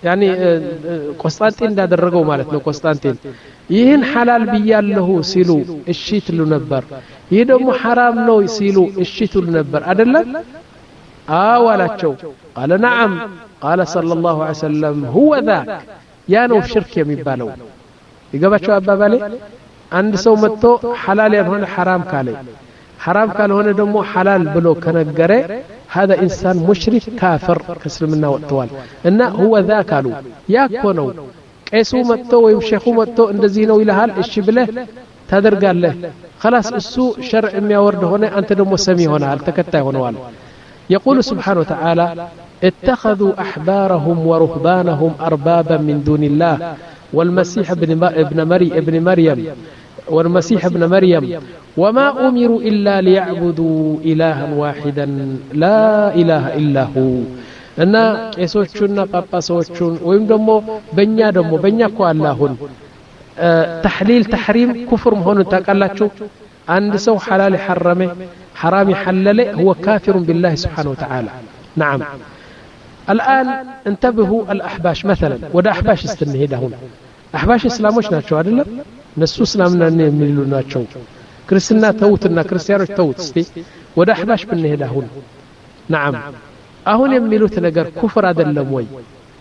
S1: يعني ቆስጣንጢን እንዳደረገው ማለት ነው ቆስጣንጢን ይህን ሐላል ብያለሁ ሲሉ እሺ ትሉ ነበር ይህ ደግሞ حرام ነው ሲሉ እሺ ትሉ ነበር አይደለም አዋላቸው قال نعم قال صلى الله عليه وسلم هو ذاك ያ ነው ሽርክ የሚባለው ይገባቸው አባባሌ አንድ ሰው መጥቶ حلال ያልሆነ حرام ካለ حرام ካልሆነ ደግሞ حلال ብሎ ከነገረ هذا انسان مشرك كافر كسلمنا ወጥቷል እና هو ذاك قالوا ያኮነው ቄሱ መጥቶ ወይም ሼኹ መጥቶ እንደዚህ ነው ይልሃል እሺ ብለህ ታደርጋለህ خلاص እሱ ሸርዕ የሚያወርድ ሆነ አንተ ደግሞ ሰሚ ሆነሃል ተከታይ ሆነዋል يقول سبحانه وتعالى اتخذوا احبارهم ورهبانهم اربابا من دون الله والمسيح ابن ابن مريم ابن مريم والمسيح ابن مريم وما أمروا إلا ليعبدوا إلها واحدا لا إله إلا هو أن يسوچنا ጳጳሶቹን ወይም ደግሞ በእኛ ደግሞ በእኛ እኮ አላሁን ተሕሊል ተሕሪም ኩፍር መሆኑን ታውቃላችሁ አንድ ሰው ሐላል حرمه حرام حلله هو كافر بالله سبحانه وتعالى نعم الآن انتبهوا الأحباش مثلا وده أحباش استنهده هنا أحباش إسلاموش ናቸው አይደለም እነሱ እስላምና የሚሉ ናቸው ክርስትና ተውትና ክርስቲያኖች ተውት እስቲ ወደ አህባሽ ብንሄድ አሁን نعم አሁን የሚሉት ነገር ኩፍር አይደለም ወይ